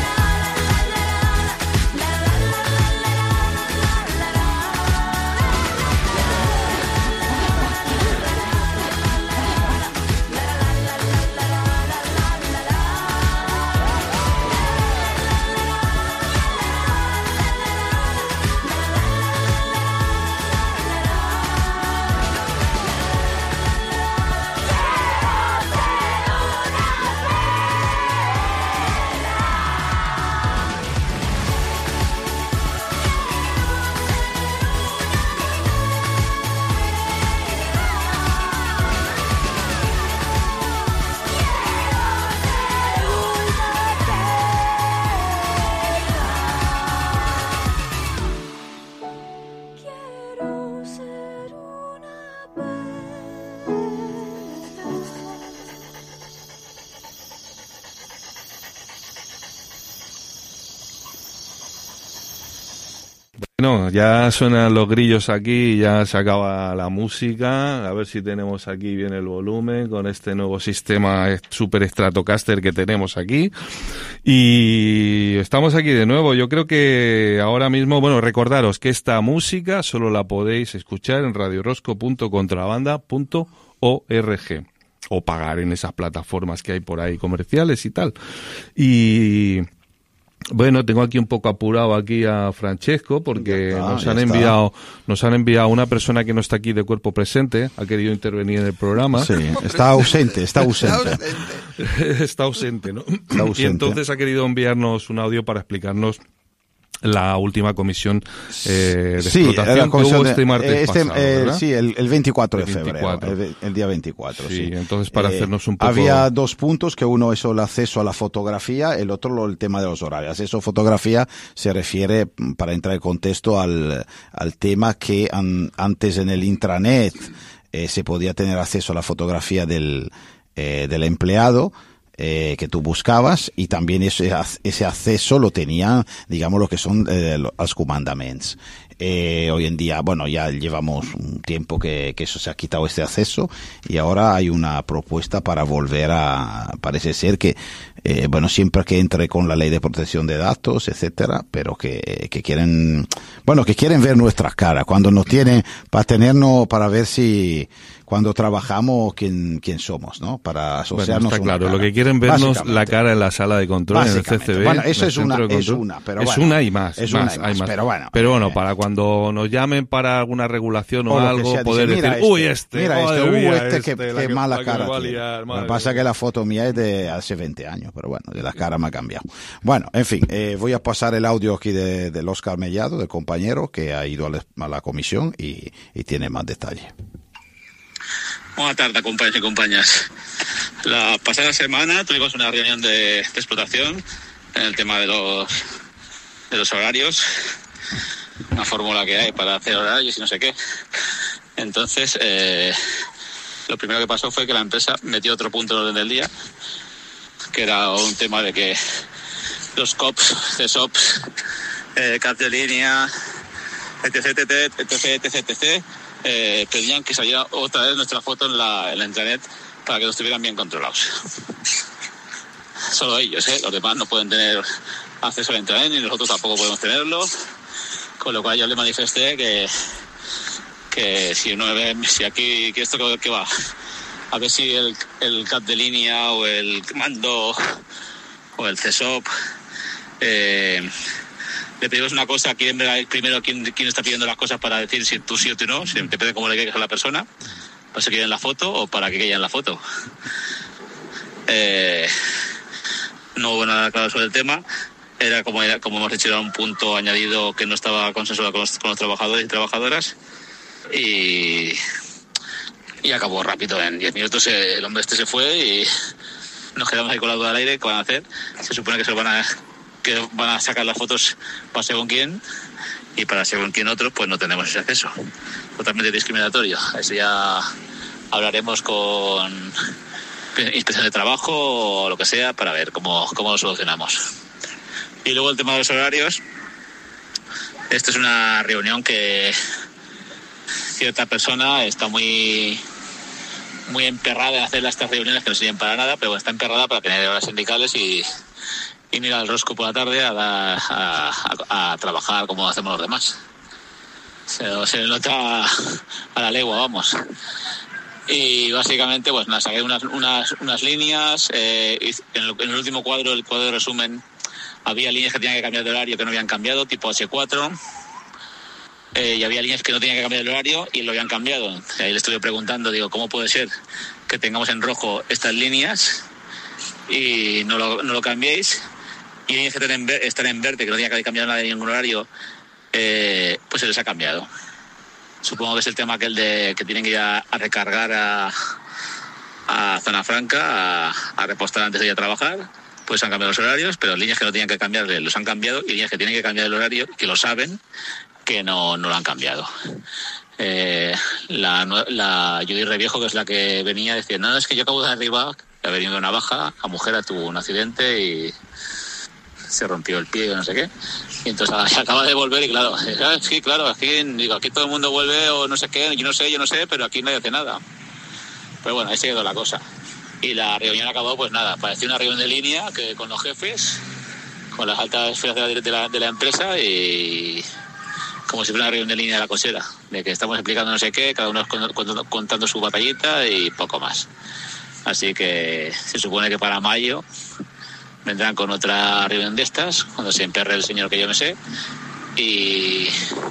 la la quiero ser una Bueno, ya suenan los grillos aquí, ya se acaba la música. A ver si tenemos aquí bien el volumen con este nuevo sistema Super Stratocaster que tenemos aquí. Y estamos aquí de nuevo. Yo creo que ahora mismo, bueno, recordaros que esta música solo la podéis escuchar en radiorosco.contrabanda.org o pagar en esas plataformas que hay por ahí comerciales y tal. Y bueno, tengo aquí un poco apurado aquí a Francesco porque nos han enviado una persona que no está aquí de cuerpo presente, ha querido intervenir en el programa. Sí, está ausente. Está ausente, ¿no? Está ausente. Y entonces ha querido enviarnos un audio para explicarnos la última comisión de explotación que hubo este martes pasado, ¿verdad? Sí, el 24 de febrero, el día 24. Sí, entonces para hacernos un poco... Había dos puntos, que uno es el acceso a la fotografía, el otro el tema de los horarios. Acceso a fotografía se refiere, para entrar en contexto, al tema que antes en el intranet se podía tener acceso a la fotografía del empleado, que tú buscabas, y también ese acceso lo tenían, digamos, lo que son los comandaments. Hoy en día, bueno, ya llevamos un tiempo que eso se ha quitado, este acceso, y ahora hay una propuesta para volver parece ser que, bueno, siempre que entre con la ley de protección de datos, etcétera, pero que quieren ver nuestras caras, cuando nos tienen, para tenernos, para ver si, cuando trabajamos, quién somos, ¿no? Para asociarnos. Bueno, está claro, lo que quieren vernos la cara en la sala de control, en el CCB. Bueno, eso es una, pero bueno. Es una y más. Es una y más, pero bueno, para cuando nos llamen para alguna regulación o algo, poder decir, qué mala cara tiene. Lo que pasa es que la foto mía es de hace 20 años, pero bueno, de la cara me ha cambiado. Bueno, en fin, voy a pasar el audio aquí del Óscar Mellado, del compañero que ha ido a la comisión y tiene más detalle. Buenas tardes, compañeros y compañeras. La pasada semana tuvimos una reunión de explotación en el tema de los horarios, una fórmula que hay para hacer horarios y no sé qué. Entonces, lo primero que pasó fue que la empresa metió otro punto en orden del día, que era un tema de que los COPs, CSOPs, CAP de línea, etc. Pedían que saliera otra vez nuestra foto en la intranet para que los tuvieran bien controlados. Solo ellos, los demás no pueden tener acceso a la intranet, ni nosotros tampoco podemos tenerlo, con lo cual yo le manifesté que si aquí, que esto que va, a ver si el CAP de línea o el mando o el CSOP, le pedimos una cosa, quieren ver primero quién está pidiendo las cosas para decir si tú sí o tú no, si depende de cómo le quedes a la persona, para que quede en la foto o para que quede en la foto. No hubo nada claro sobre el tema, era como hemos hecho, era un punto añadido que no estaba consensuado con los trabajadores y trabajadoras, y acabó rápido, en 10 minutos el hombre se fue y nos quedamos ahí con la duda al aire. ¿Qué van a hacer? Se supone que van a sacar las fotos para según quién, y para según quién otros pues no tenemos ese acceso. Totalmente discriminatorio. Eso ya hablaremos con inspección de trabajo o lo que sea, para ver cómo lo solucionamos. Y luego el tema de los horarios. Esto es una reunión que cierta persona está muy emperrada en hacer estas reuniones que no sirven para nada, pero está emperrada para tener horas sindicales y ir al rosco por la tarde a trabajar como hacemos los demás. Se le nota a la legua, vamos. Y básicamente, pues nada, saqué unas líneas. En el último cuadro, el cuadro de resumen, había líneas que tenían que cambiar de horario que no habían cambiado, tipo H4. Y había líneas que no tenían que cambiar el horario y lo habían cambiado. Ahí le estuve preguntando, digo, ¿cómo puede ser que tengamos en rojo estas líneas y no lo cambiéis? Y líneas que están en verde, que no tenían que cambiar nada de ningún horario, pues se les ha cambiado. Supongo que es el tema aquel de que tienen que ir a recargar a Zona Franca, a repostar antes de ir a trabajar. Pues han cambiado los horarios, pero líneas que no tenían que cambiar los han cambiado, y líneas que tienen que cambiar el horario, que lo saben, que no lo han cambiado. La Judy Reviejo, que es la que venía, decía, no, es que yo acabo de arriba, que ha venido una baja, la mujer tuvo un accidente y se rompió el pie o no sé qué, y entonces acaba de volver, y claro, sí, claro, aquí todo el mundo vuelve o no sé qué, yo no sé, pero aquí nadie hace nada. Pero bueno, ahí se quedó la cosa. Y la reunión acabó, pues nada, parecía una reunión de línea que con los jefes, con las altas esferas de la empresa, y como si fuera una reunión de línea de la cochera, de que estamos explicando no sé qué, cada uno contando su batallita y poco más. Así que se supone que para mayo vendrán con otra reunión de estas, cuando se emperre el señor que yo me sé, y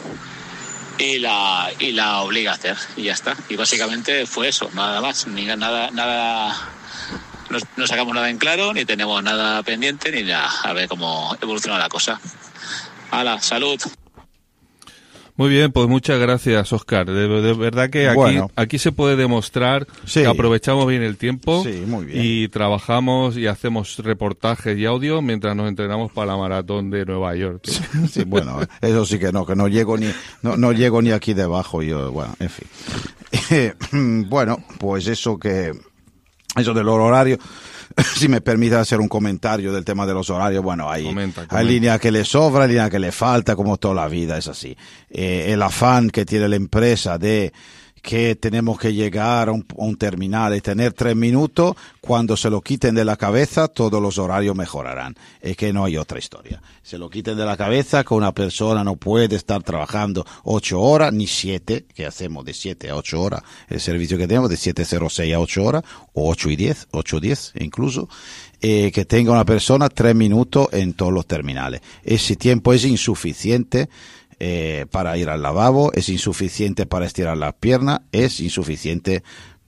la obliga a hacer, y ya está. Y básicamente fue eso, nada más, nada. No sacamos nada en claro, ni tenemos nada pendiente, ni nada. A ver cómo evoluciona la cosa. ¡Hala, salud! Muy bien, pues muchas gracias, Óscar. De verdad que aquí se puede demostrar que aprovechamos bien el tiempo, muy bien, y trabajamos y hacemos reportajes y audio mientras nos entrenamos para la maratón de Nueva York. Sí, bueno, eso sí que no llego ni aquí debajo. Bueno, en fin. Bueno, pues eso del horario. Si me permite hacer un comentario del tema de los horarios, bueno, hay línea que le sobra, línea que le falta, como toda la vida es así. El afán que tiene la empresa de que tenemos que llegar a un terminal y tener 3 minutos, cuando se lo quiten de la cabeza, todos los horarios mejorarán. Es que no hay otra historia. Se lo quiten de la cabeza, que una persona no puede estar trabajando 8 horas, ni 7, que hacemos de 7 a 8 horas, el servicio que tenemos de 7:06 a 8 horas, o 8:10 incluso, que tenga una persona 3 minutos en todos los terminales. Ese tiempo es insuficiente para ir al lavabo, es insuficiente para estirar las piernas, es insuficiente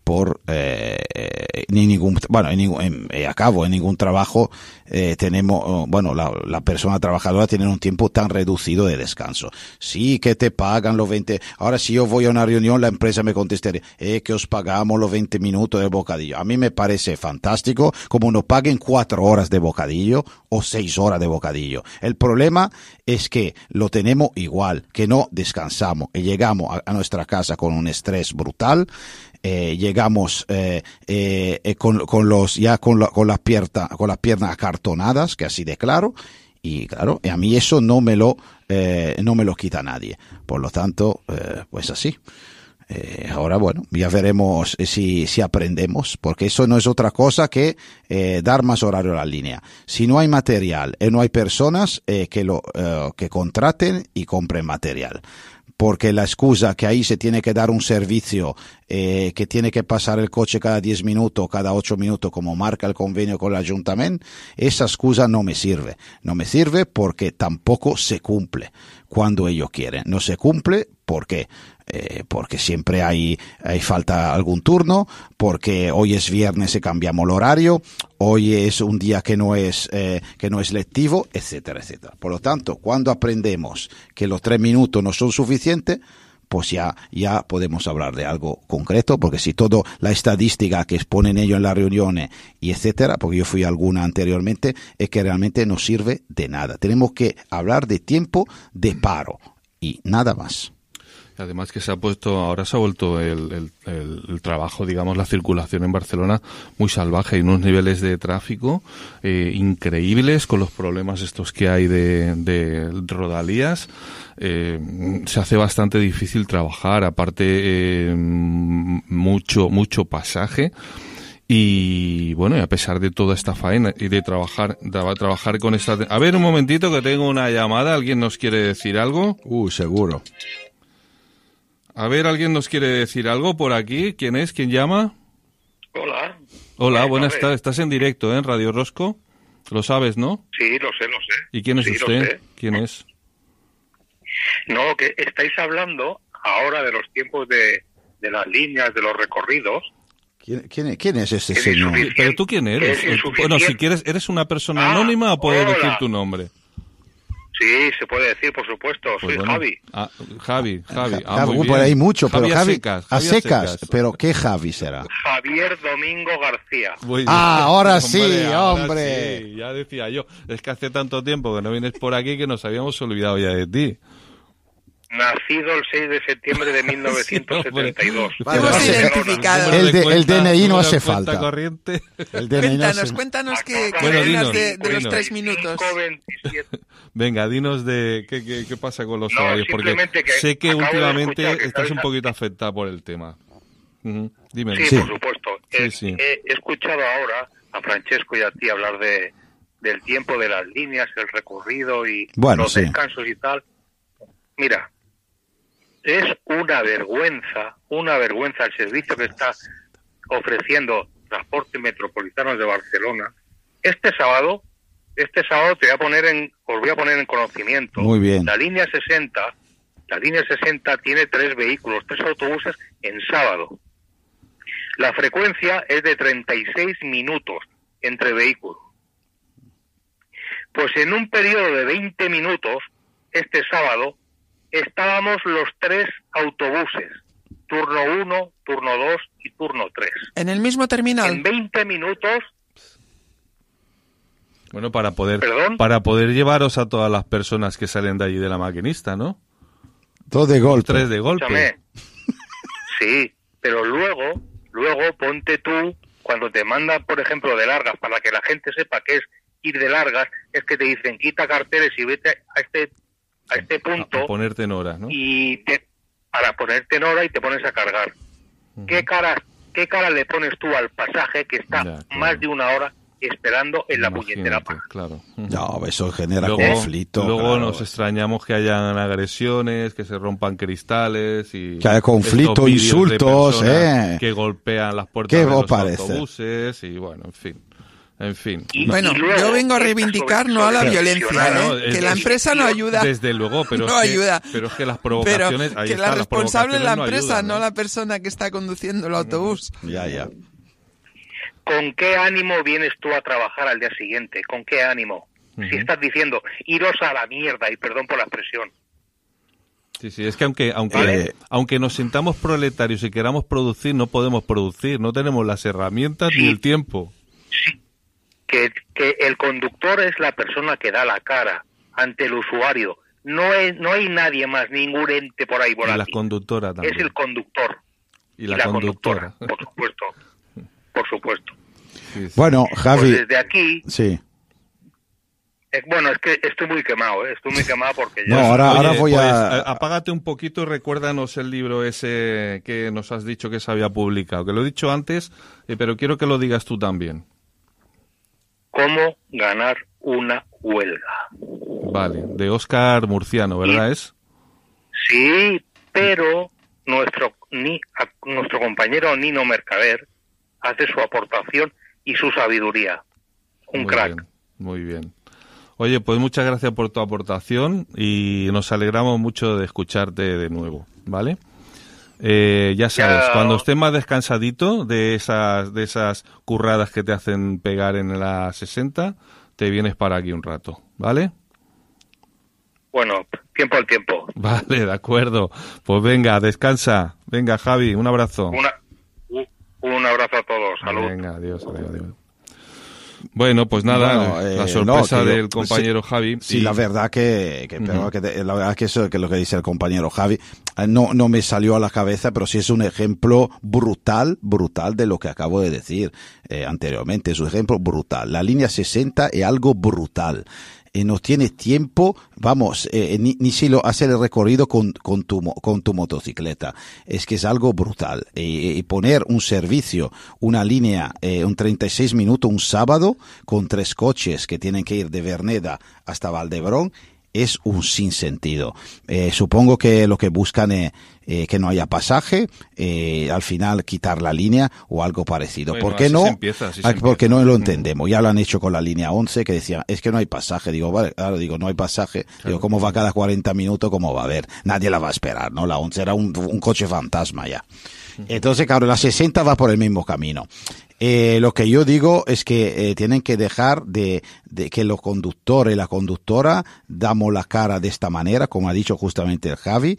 en ningún trabajo tenemos, la persona trabajadora tiene un tiempo tan reducido de descanso. Sí que te pagan los 20, ahora si yo voy a una reunión, la empresa me contestaría, que os pagamos los 20 minutos de bocadillo. A mí me parece fantástico, como nos paguen 4 horas de bocadillo o 6 horas de bocadillo. El problema es que lo tenemos igual, que no descansamos y llegamos a nuestra casa con un estrés brutal. Llegamos con las piernas acartonadas, que así de claro, y claro, a mí eso no me lo quita nadie. Por lo tanto, pues así. Ahora, bueno, ya veremos si aprendemos, porque eso no es otra cosa que dar más horario a la línea. Si no hay material, no hay personas que contraten y compren material. Porque la excusa que ahí se tiene que dar un servicio, que tiene que pasar el coche cada 10 minutos, cada 8 minutos, como marca el convenio con el ayuntamiento, esa excusa no me sirve. No me sirve porque tampoco se cumple cuando ellos quieren. No se cumple, ¿por qué? Porque siempre hay falta algún turno, porque hoy es viernes y cambiamos el horario, hoy es un día que no es lectivo, etcétera, etcétera. Por lo tanto, cuando aprendemos que los 3 minutos no son suficientes, pues ya podemos hablar de algo concreto, porque si toda la estadística que exponen ellos en las reuniones y etcétera, porque yo fui a alguna anteriormente, es que realmente no sirve de nada. Tenemos que hablar de tiempo de paro y nada más. Además que ahora se ha vuelto el trabajo, digamos, la circulación en Barcelona muy salvaje. Hay unos niveles de tráfico increíbles con los problemas estos que hay de rodalías. Se hace bastante difícil trabajar, aparte mucho pasaje. Y bueno, y a pesar de toda esta faena y de trabajar con esta... A ver, un momentito que tengo una llamada. ¿Alguien nos quiere decir algo? Seguro. A ver, ¿alguien nos quiere decir algo por aquí? ¿Quién es? ¿Quién llama? Hola. Hola, buenas tardes. Estás en directo, en Radio Rosco. Lo sabes, ¿no? Sí, lo sé. ¿Y quién es sí, usted? ¿Quién es? No, que estáis hablando ahora de los tiempos de las líneas, de los recorridos. ¿Quién es ese señor? ¿Pero tú quién eres? Bueno, si quieres, ¿eres una persona anónima o puedes decir tu nombre? Sí, se puede decir, por supuesto. Soy bueno. Javi. Javi. Muy bien. Hay mucho, pero Javi a secas. Pero ¿qué Javi será? Javier Domingo García. Ahora sí, hombre. Sí, ya decía yo. Es que hace tanto tiempo que no vienes por aquí que nos habíamos olvidado ya de ti. Nacido el 6 de septiembre de 1972. Te hemos identificado. El DNI no hace falta. Corriente. Cuéntanos qué Bueno, dinos dinos. de los 3 minutos. 527. Venga, dinos de qué pasa con los horarios, porque simplemente que sé que acabo de últimamente escuchar que estás un estáis poquito afectada por el tema. Dime. Sí, por supuesto. Sí. He escuchado ahora a Francesco y a ti hablar del tiempo de las líneas, el recorrido y los descansos y tal. Mira, es una vergüenza el servicio que está ofreciendo Transporte Metropolitano de Barcelona. Este sábado os voy a poner en conocimiento. Muy bien. La línea 60 tiene 3 vehículos, 3 autobuses en sábado. La frecuencia es de 36 minutos entre vehículos. Pues en un periodo de 20 minutos, este sábado, estábamos los 3 autobuses, turno 1, turno 2 y turno 3. ¿En el mismo terminal? En 20 minutos... Bueno, para poder llevaros a todas las personas que salen de allí de la maquinista, ¿no? Todo de golpe. 3 de golpe. Escúchame. Sí, pero luego ponte tú, cuando te mandan, por ejemplo, de largas, para que la gente sepa qué es ir de largas, es que te dicen quita carteles y vete a este punto. A ponerte en hora, ¿no? Para ponerte en hora y te pones a cargar. ¿Qué cara le pones tú al pasaje que está más de una hora esperando en la puñetera parada? Claro. No, eso genera conflicto. Luego claro. nos extrañamos que hayan agresiones, que se rompan cristales y que haya conflicto, insultos, que golpean las puertas de los autobuses y bueno, en fin. Bueno, yo vengo a reivindicar no a la violencia, que la empresa no ayuda. Desde luego, pero no ayuda. Pero es que las provocaciones, que la responsable es la empresa, ayudan, no la persona que está conduciendo el autobús. Ya. ¿Con qué ánimo vienes tú a trabajar al día siguiente? ¿Con qué ánimo? Si estás diciendo, iros a la mierda, y perdón por la expresión. Sí, es que aunque nos sintamos proletarios y queramos producir, no podemos producir, no tenemos las herramientas ni el tiempo. Sí, que el conductor es la persona que da la cara ante el usuario. No hay nadie más, ningún ente por ahí volando. Y la conductora también. Es el conductor. Y la conductora. Por supuesto. Sí. Bueno, Javi. Pues desde aquí... Sí. Bueno, es que estoy muy quemado, Estoy muy quemado porque ya... No, ahora voy a... apágate un poquito y recuérdanos el libro ese que nos has dicho que se había publicado, que lo he dicho antes, pero quiero que lo digas tú también. ¿Cómo ganar una huelga? Vale, de Óscar Murciano, ¿verdad es? Sí, pero nuestro compañero Nino Mercader hace su aportación y su sabiduría. Un crack. Muy bien. Oye, pues muchas gracias por tu aportación y nos alegramos mucho de escucharte de nuevo, ¿vale? Ya sabes, cuando estés más descansadito de esas curradas que te hacen pegar en la 60, te vienes para aquí un rato, ¿vale? Bueno, tiempo al tiempo. Vale, de acuerdo. Pues venga, descansa. Venga, Javi, un abrazo. Un abrazo a todos. Salud. Venga, adiós. Bueno, pues nada, la sorpresa del compañero Javi. Sí, la verdad que eso que lo que dice el compañero Javi, no me salió a la cabeza, pero sí es un ejemplo brutal de lo que acabo de decir anteriormente. Es un ejemplo brutal. La línea 60 es algo brutal. No tienes tiempo, ni si lo hacer el recorrido con tu motocicleta. Es que es algo brutal. Y poner un servicio, una línea, un 36 minutos, un sábado, con 3 coches que tienen que ir de Verneda hasta Valdebrón, es un sinsentido. Supongo que lo que buscan es que no haya pasaje, al final quitar la línea o algo parecido. Bueno, ¿por qué no? Porque no lo entendemos. entendemos. Ya lo han hecho con la línea 11, que decían, es que no hay pasaje. Digo, vale, claro, no hay pasaje. Claro. Digo, ¿cómo va cada 40 minutos? ¿Cómo va a haber? Nadie la va a esperar, ¿no? La 11 era un coche fantasma ya. Entonces, claro, la 60 va por el mismo camino. Lo que yo digo es que tienen que dejar de que los conductores y la conductora damos la cara de esta manera, como ha dicho justamente el Javi,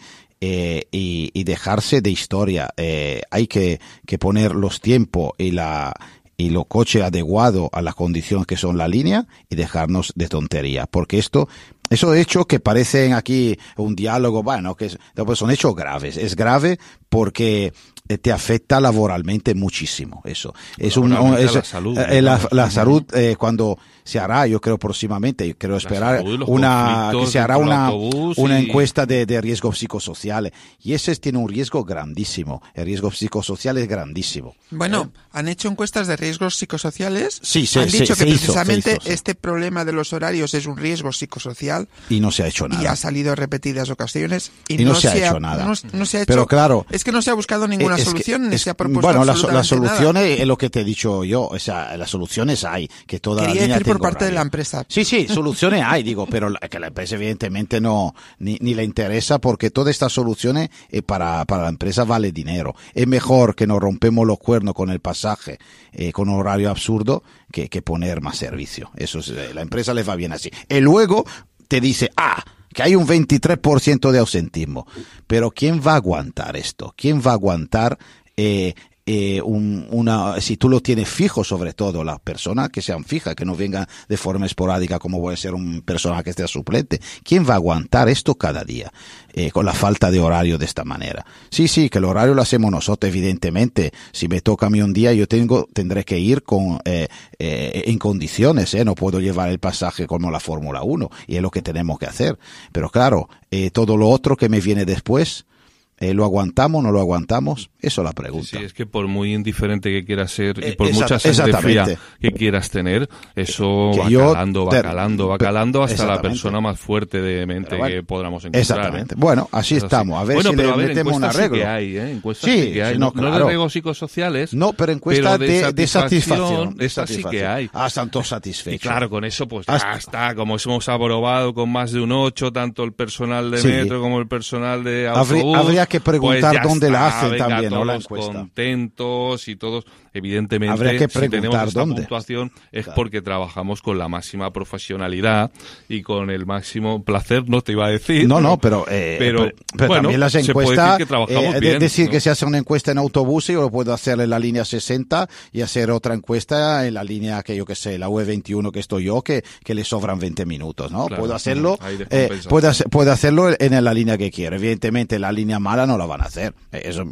y dejarse de historia. Hay que poner los tiempos y los coches adecuados a la condición que son la línea y dejarnos de tontería, porque esos hechos que parecen aquí un diálogo, bueno, que son hechos graves. Es grave porque te afecta laboralmente muchísimo. Eso es la salud. La salud cuando se hará, yo creo próximamente, yo creo esperar que se hará una encuesta de riesgos psicosociales, y ese tiene un riesgo grandísimo. El riesgo psicosocial es grandísimo. Bueno, han hecho encuestas de riesgos psicosociales. Sí, han dicho que precisamente se hizo. Este problema de los horarios es un riesgo psicosocial. Y no se ha hecho nada. Y ha salido en repetidas ocasiones. Y no se ha hecho nada. No se ha hecho. Pero claro, es que no se ha buscado ninguna solución, ni se ha propuesto absolutamente la solución nada. Es lo que te he dicho yo. O sea, las soluciones hay. Que toda Quería la línea decir por parte horario. de la empresa. Sí, soluciones hay, digo, pero que la empresa evidentemente ni le interesa, porque todas estas soluciones para la empresa vale dinero. Es mejor que nos rompemos los cuernos con el pasaje, con un horario absurdo, que poner más servicio. Eso es, la empresa les va bien así. Y luego te dice, que hay un 23% de ausentismo. Pero ¿quién va a aguantar esto? ¿Quién va a aguantar si tú lo tienes fijo, sobre todo las personas que sean fijas, que no vengan de forma esporádica como puede ser un persona que esté suplente? ¿Quién va a aguantar esto cada día con la falta de horario de esta manera? Sí, que el horario lo hacemos nosotros, evidentemente. Si me toca a mí un día, yo tendré que ir en condiciones, no puedo llevar el pasaje como la Fórmula 1, y es lo que tenemos que hacer. Pero claro, todo lo otro que me viene después, ¿lo aguantamos, no lo aguantamos? Eso es la pregunta. Sí, es que por muy indiferente que quieras ser y por mucha sangre fría que quieras tener, eso va calando hasta la persona más fuerte de mente que podamos encontrar. Exactamente. Bueno, así estamos. A ver si le metemos un arreglo. Sí que hay, encuestas sí que hay. No de riesgos psicosociales. No, pero encuestas de satisfacción. Esas sí que hay. Están todos satisfechos. Y claro, con eso pues ya está. Como hemos aprobado con más de un 8, tanto el personal de metro como el personal de autobús. Habría que preguntar pues dónde la hacen también, todos ¿no? La encuesta. Contentos y todos, evidentemente, habría que preguntar si tenemos esta dónde. Puntuación es porque trabajamos con la máxima profesionalidad y con el máximo placer, no te iba a decir. Pero bueno, también las encuestas, que trabajamos bien, decir, ¿no? Que se hace una encuesta en autobús, y yo lo puedo hacer en la línea 60 y hacer otra encuesta en la línea que yo que sé, la UE21 que estoy yo, que le sobran 20 minutos, ¿no? Claro, puedo hacerlo, puedo hacerlo en la línea que quiero. Evidentemente la línea mala no la van a hacer. Eso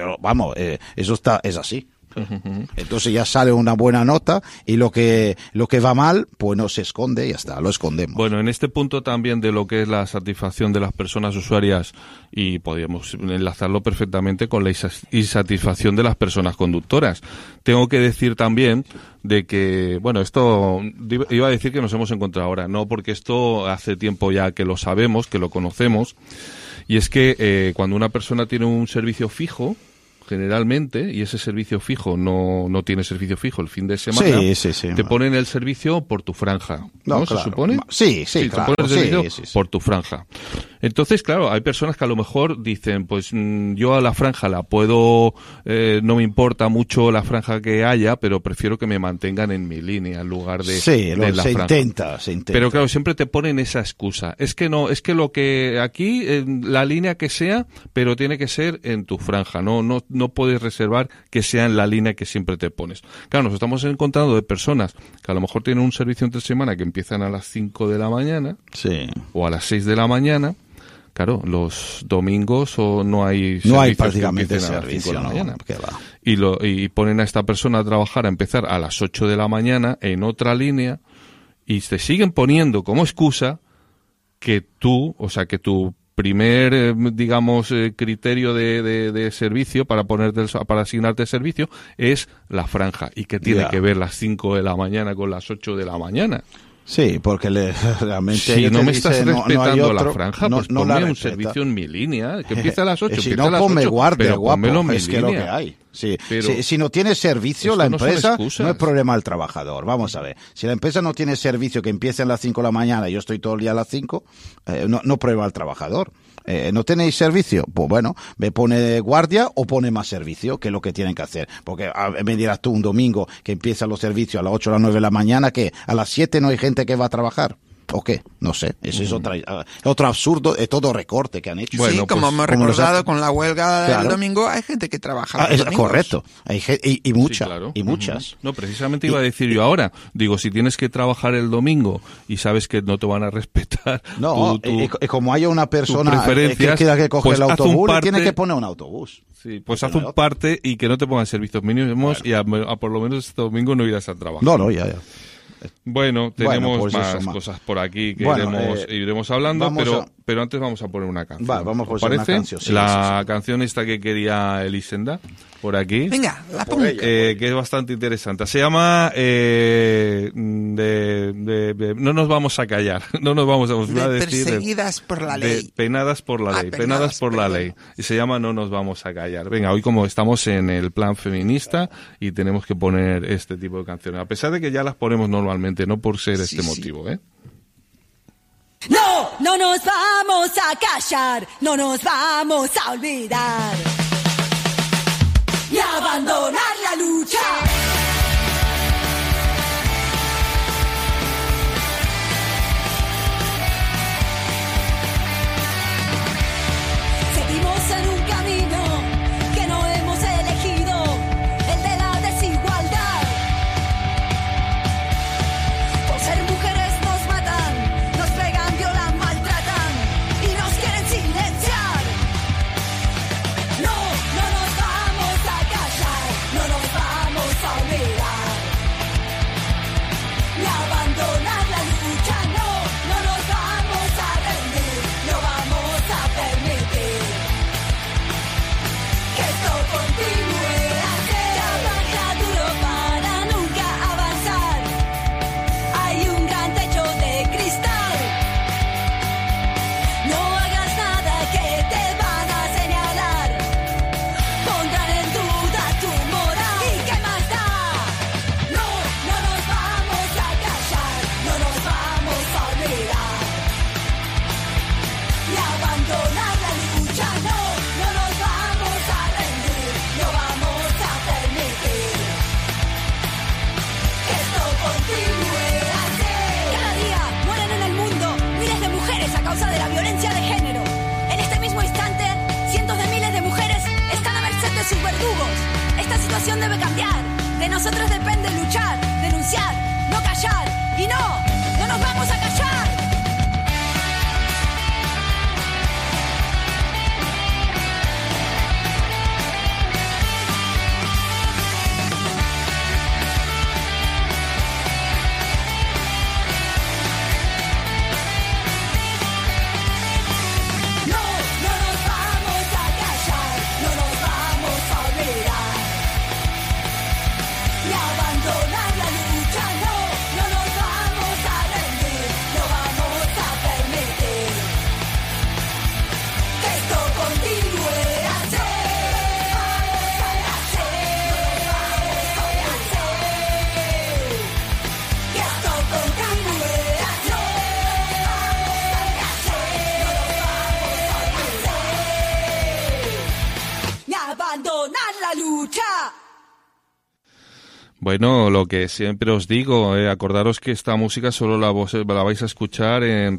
es así. Entonces ya sale una buena nota, y lo que va mal, pues no se esconde y ya está, lo escondemos. Bueno, en este punto también de lo que es la satisfacción de las personas usuarias, y podríamos enlazarlo perfectamente con la insatisfacción de las personas conductoras. Tengo que decir también de que, bueno, esto iba a decir que nos hemos encontrado ahora, no, porque esto hace tiempo ya que lo sabemos, que lo conocemos, y es que cuando una persona tiene un servicio fijo, generalmente, y ese servicio fijo no tiene servicio fijo el fin de semana, te ponen el servicio por tu franja, ¿no? Claro. ¿Se supone? Sí, claro. Te ponen el servicio por tu franja. Entonces, claro, hay personas que a lo mejor dicen, pues yo a la franja la puedo, no me importa mucho la franja que haya, pero prefiero que me mantengan en mi línea en lugar de la franja. Se intenta. Pero claro, siempre te ponen esa excusa. Es que lo que aquí, la línea que sea, pero tiene que ser en tu franja, no puedes reservar que sea en la línea que siempre te pones. Claro, nos estamos encontrando de personas que a lo mejor tienen un servicio entre semana que empiezan a las 5 de la mañana o a las 6 de la mañana. claro, los domingos no hay prácticamente servicio, a las 5 de la mañana. Y ponen a esta persona a trabajar, a empezar a las 8 de la mañana en otra línea, y te siguen poniendo como excusa que tu primer, digamos, criterio de servicio para asignarte servicio es la franja, y que tiene que ver las 5 de la mañana con las 8 de la mañana. Sí, porque realmente... Si no me estás respetando la franja, pues ponme un servicio en mi línea, que empieza a las 8. Si no, ponme guardia, guapo, es que lo que hay. Sí. Si no tiene servicio la empresa, no es problema del trabajador. Vamos a ver, si la empresa no tiene servicio, que empiece a las 5 de la mañana y yo estoy todo el día a las 5, no problema al trabajador. ¿No tenéis servicio? Pues bueno, me pone guardia o pone más servicio, que es lo que tienen que hacer. Porque me dirás tú un domingo que empiezan los servicios a las 8 o a las 9 de la mañana, que a las 7 no hay gente que va a trabajar. ¿O qué? No sé. Eso es otro absurdo, es todo recorte que han hecho. Bueno, sí, como hemos recordado con la huelga del domingo, hay gente que trabaja los domingos. Correcto. Y muchas. Sí, claro. Y muchas. No, precisamente iba a decir yo ahora. Digo, si tienes que trabajar el domingo y sabes que no te van a respetar. No, como haya una persona que coge el autobús, le tiene que poner un autobús. Sí, pues haz un parte y que no te pongan servicios mínimos, y a por lo menos este domingo no irás a trabajar. No, ya. Bueno, tenemos pues más cosas por aquí que iremos hablando, pero antes vamos a poner una canción. Vamos a poner una canción. Sí, canción esta que quería Elisenda, por aquí. Venga, la pongo. Que es bastante interesante. Se llama No nos vamos a callar. No nos vamos a decir. Perseguidas por la ley. Penadas por la ley. Penadas por la ley. Y se llama No nos vamos a callar. Venga, hoy como estamos en el plan feminista y tenemos que poner este tipo de canciones. A pesar de que ya las ponemos normalmente, no por ser este motivo, ¿eh? No, no nos vamos a callar, no nos vamos a olvidar y abandonar la lucha. Seguimos en un camino que no hemos elegido, el de la desigualdad. Por ser mujeres nos matan, nos pegan, violan, maltratan y nos quieren silenciar. No, no nos vamos a callar, no nos vamos a olvidar y abandonar la lucha. No, no nos vamos a rendir, no vamos a permitir que esto continúe así. Trabaja duro para nunca avanzar. Hay un gran techo de cristal. No hagas nada que te van a señalar. Pondrán en duda tu moral. ¿Y qué más da? No, no nos vamos a callar, no nos vamos a olvidar y abandonar la lucha. No, no nos vamos a rendir, no vamos a permitir que esto continúe así. Cada día mueren en el mundo miles de mujeres a causa de la violencia de género. En este mismo instante, cientos de miles de mujeres están a merced de sus verdugos. Esta situación debe cambiar. De nosotros depende luchar, denunciar, no callar. Y no nos vamos a callar. No, no nos vamos a callar, no nos vamos a olvidar y abandonar la lucha. No, no nos vamos a rendir, no vamos a permitir que esto continúe así. Que esto continúe así. Y abandonar la lucha. Bueno, lo que siempre os digo, acordaros que esta música solo la vais a escuchar en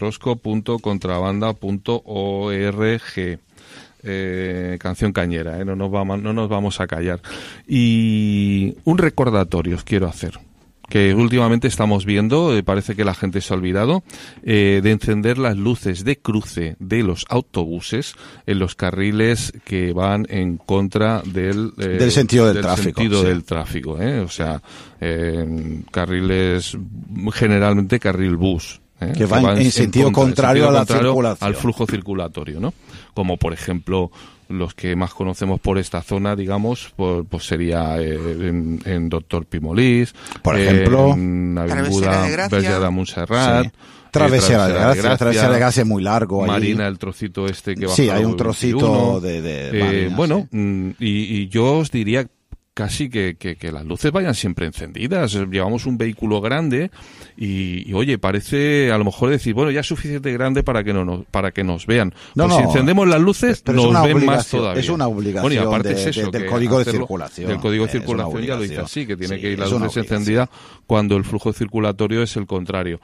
radiorosco.contrabanda.org. Canción cañera, no nos vamos a callar. Y un recordatorio os quiero hacer. que últimamente estamos viendo, parece que la gente se ha olvidado, de encender las luces de cruce de los autobuses en los carriles que van en contra del sentido del tráfico. Del tráfico, o sea, carriles, generalmente carril bus. Que van en sentido contrario a la circulación. Al flujo circulatorio, ¿no? Como por ejemplo los que más conocemos por esta zona, digamos, pues sería en Doctor Pimolís, por ejemplo, en Avinguda Verge de Montserrat, Travesera de Gracia es muy largo ahí. Marina, el trocito este que baja. Sí, hay un trocito de Marina, bueno, y yo os diría casi que las luces vayan siempre encendidas. Llevamos un vehículo grande y oye, parece a lo mejor decir, bueno, ya es suficiente grande para que nos vean. Pues si encendemos las luces, nos ven más todavía. Es una obligación bueno, y aparte es eso, del código de circulación. Del código de circulación ya lo dice así, que tiene que ir las luces encendidas cuando el flujo circulatorio es el contrario.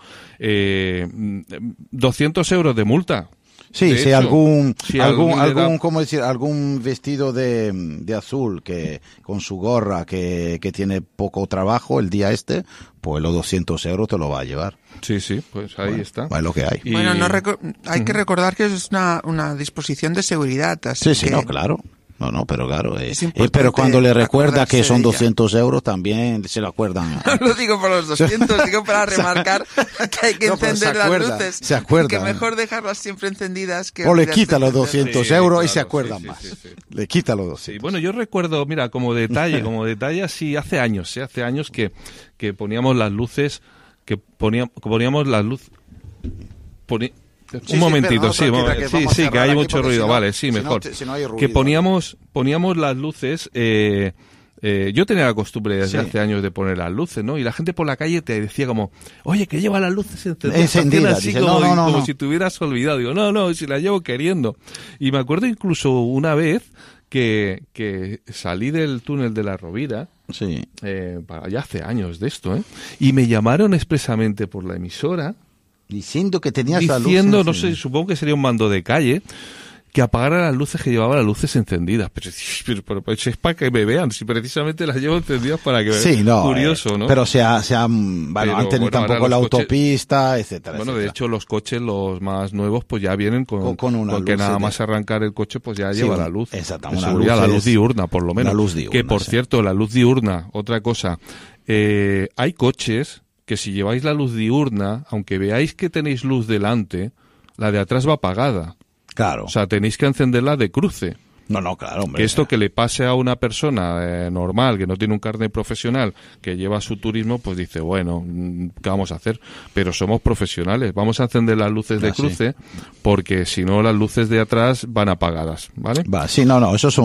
200 euros de multa. Sí, si hecho, algún vestido de azul que con su gorra que tiene poco trabajo el día pues los 200 euros te lo va a llevar. Sí, pues ahí está. Es lo que hay. Bueno, hay que recordar que es una disposición de seguridad. Así sí, que... no, claro. No, pero claro. Pero cuando le recuerda que son 200 euros, también se lo acuerdan. No lo digo por los 200, digo para remarcar que hay que encender las luces. Se acuerdan. Que mejor dejarlas siempre encendidas. Que o le quita los 200 euros claro, y se acuerdan más. Sí. Le quita los 200. Sí, bueno, yo recuerdo, mira, como detalle, así hace años que poníamos las luces, poníamos las luces... Un momentito, que hay mucho ruido, vale, sí, mejor. Si no hay ruido, que poníamos las luces, yo tenía la costumbre desde hace años de poner las luces, ¿no? Y la gente por la calle te decía como, oye, que lleva las luces encendidas, así dice, como si te hubieras olvidado. Digo, no, si las llevo queriendo. Y me acuerdo incluso una vez que salí del túnel de la Rovira, ya hace años de esto, y me llamaron expresamente por la emisora, diciendo que tenías las luces. No sé, supongo que sería un mando de calle, que apagara las luces, que llevaba las luces encendidas. Pero es para que me vean, si precisamente las llevo encendidas para que me vean. Curioso, ¿no? Pero han tenido tampoco la autopista, etcétera. Bueno, de hecho, los coches, los más nuevos, pues ya vienen con una luz. Que nada más arrancar el coche, pues ya lleva la luz. Exactamente. La luz diurna, por lo menos. La luz diurna, que, por cierto, la luz diurna, otra cosa. Hay coches que si lleváis la luz diurna, aunque veáis que tenéis luz delante, la de atrás va apagada. Claro. O sea, tenéis que encenderla de cruce. No, claro, hombre. Que esto que le pase a una persona normal, que no tiene un carnet profesional, que lleva su turismo, pues dice, bueno, ¿qué vamos a hacer? Pero somos profesionales, vamos a encender las luces de cruce, porque si no las luces de atrás van apagadas, ¿vale? Eso es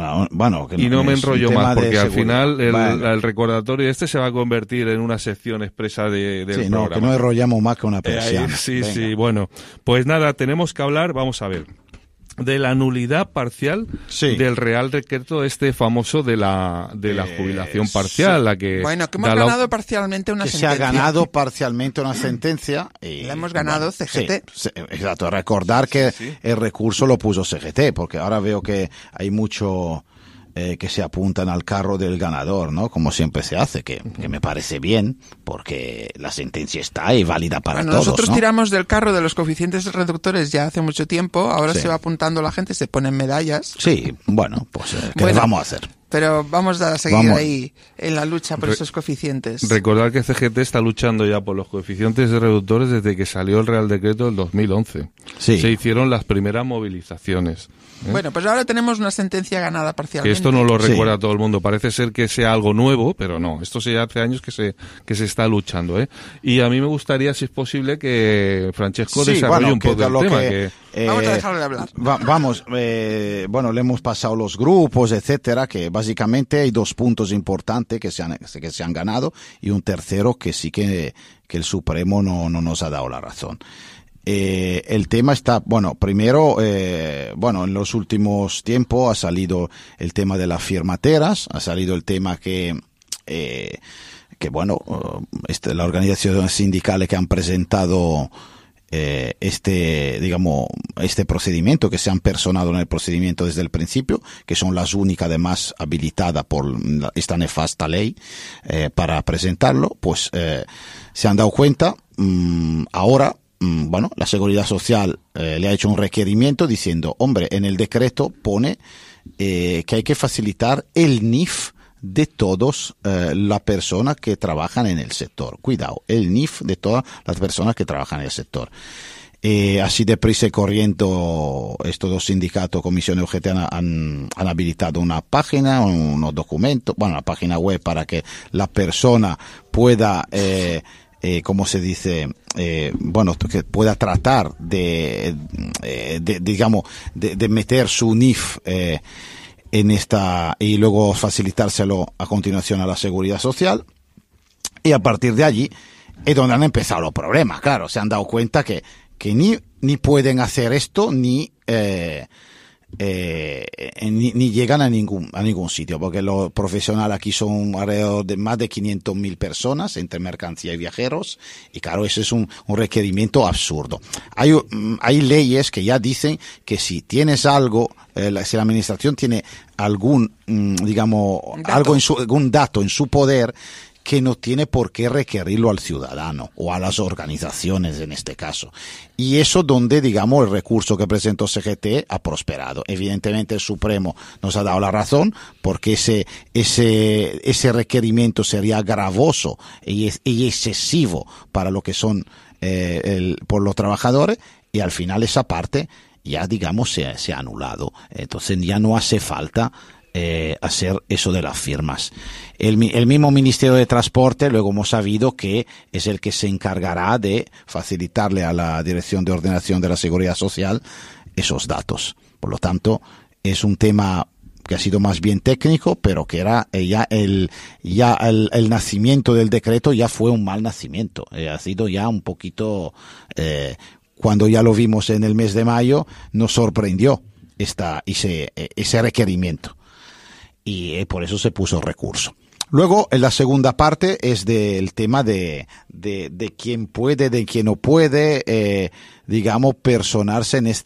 y no me enrollo más, porque al final el recordatorio se va a convertir en una sección expresa del programa. Que no enrollamos más que una persiana. Bueno. Pues nada, tenemos que hablar, vamos a ver, de la nulidad parcial del Real Decreto famoso de la jubilación parcial, la que hemos ganado parcialmente una sentencia. Se ha ganado parcialmente una sentencia y la hemos ganado CGT. Exacto, recordar que el recurso lo puso CGT, porque ahora veo que hay mucho que se apuntan al carro del ganador, ¿no? Como siempre se hace, que me parece bien, porque la sentencia está y válida para todos. Nosotros tiramos del carro de los coeficientes reductores ya hace mucho tiempo, ahora se va apuntando la gente, se ponen medallas. Sí, pues ¿qué vamos a hacer? Pero vamos a seguir ahí en la lucha por esos coeficientes. Recordar que CGT está luchando ya por los coeficientes reductores desde que salió el Real Decreto del 2011. Se hicieron las primeras movilizaciones. Bueno, pues ahora tenemos una sentencia ganada parcialmente. Que esto no lo recuerda todo el mundo. Parece ser que sea algo nuevo, pero no. Esto ya hace años que se está luchando, Y a mí me gustaría, si es posible, que Francesco desarrolle un poco el tema. Vamos a dejarle de hablar. Le hemos pasado los grupos, etcétera, que básicamente hay 2 puntos importantes que se han ganado y un tercero que sí que el Supremo no nos ha dado la razón. El tema está, primero, en los últimos tiempos ha salido el tema de las firmateras, ha salido el tema las organizaciones sindicales que han presentado este procedimiento, que se han personado en el procedimiento desde el principio, que son las únicas además habilitadas por esta nefasta ley para presentarlo, pues se han dado cuenta. Ahora, la Seguridad Social le ha hecho un requerimiento diciendo, hombre, en el decreto pone que hay que facilitar el NIF de todas las personas que trabajan en el sector. Cuidado, el NIF de todas las personas que trabajan en el sector. Así deprisa y corriendo, estos dos sindicatos, Comisión y UGT, han habilitado una página, unos documentos, una página web para que la persona pueda, ¿cómo se dice? Que pueda tratar de meter su NIF en esta, y luego facilitárselo a continuación a la Seguridad Social, y a partir de allí es donde han empezado los problemas. Claro, se han dado cuenta que ni pueden hacer esto ni llegan a ningún sitio, porque los profesionales aquí son alrededor de más de 500.000 personas entre mercancía y viajeros, y claro, ese es un requerimiento absurdo. Hay leyes que ya dicen que si tienes algo, si la administración tiene algún dato en su poder, que no tiene por qué requerirlo al ciudadano o a las organizaciones en este caso. Y eso donde, el recurso que presentó CGT ha prosperado. Evidentemente el Supremo nos ha dado la razón, porque ese requerimiento sería gravoso y excesivo para lo que son por los trabajadores, y al final esa parte ya, se ha anulado. Entonces ya no hace falta hacer eso de las firmas. El mismo Ministerio de Transporte, luego hemos sabido que es el que se encargará de facilitarle a la Dirección de Ordenación de la Seguridad Social esos datos. Por lo tanto, es un tema que ha sido más bien técnico, pero que era el nacimiento del decreto ya fue un mal nacimiento. Ha sido ya un poquito, cuando ya lo vimos en el mes de mayo, nos sorprendió ese requerimiento. Y por eso se puso recurso. Luego, en la segunda parte es del tema de quién puede, de quién no puede, personarse en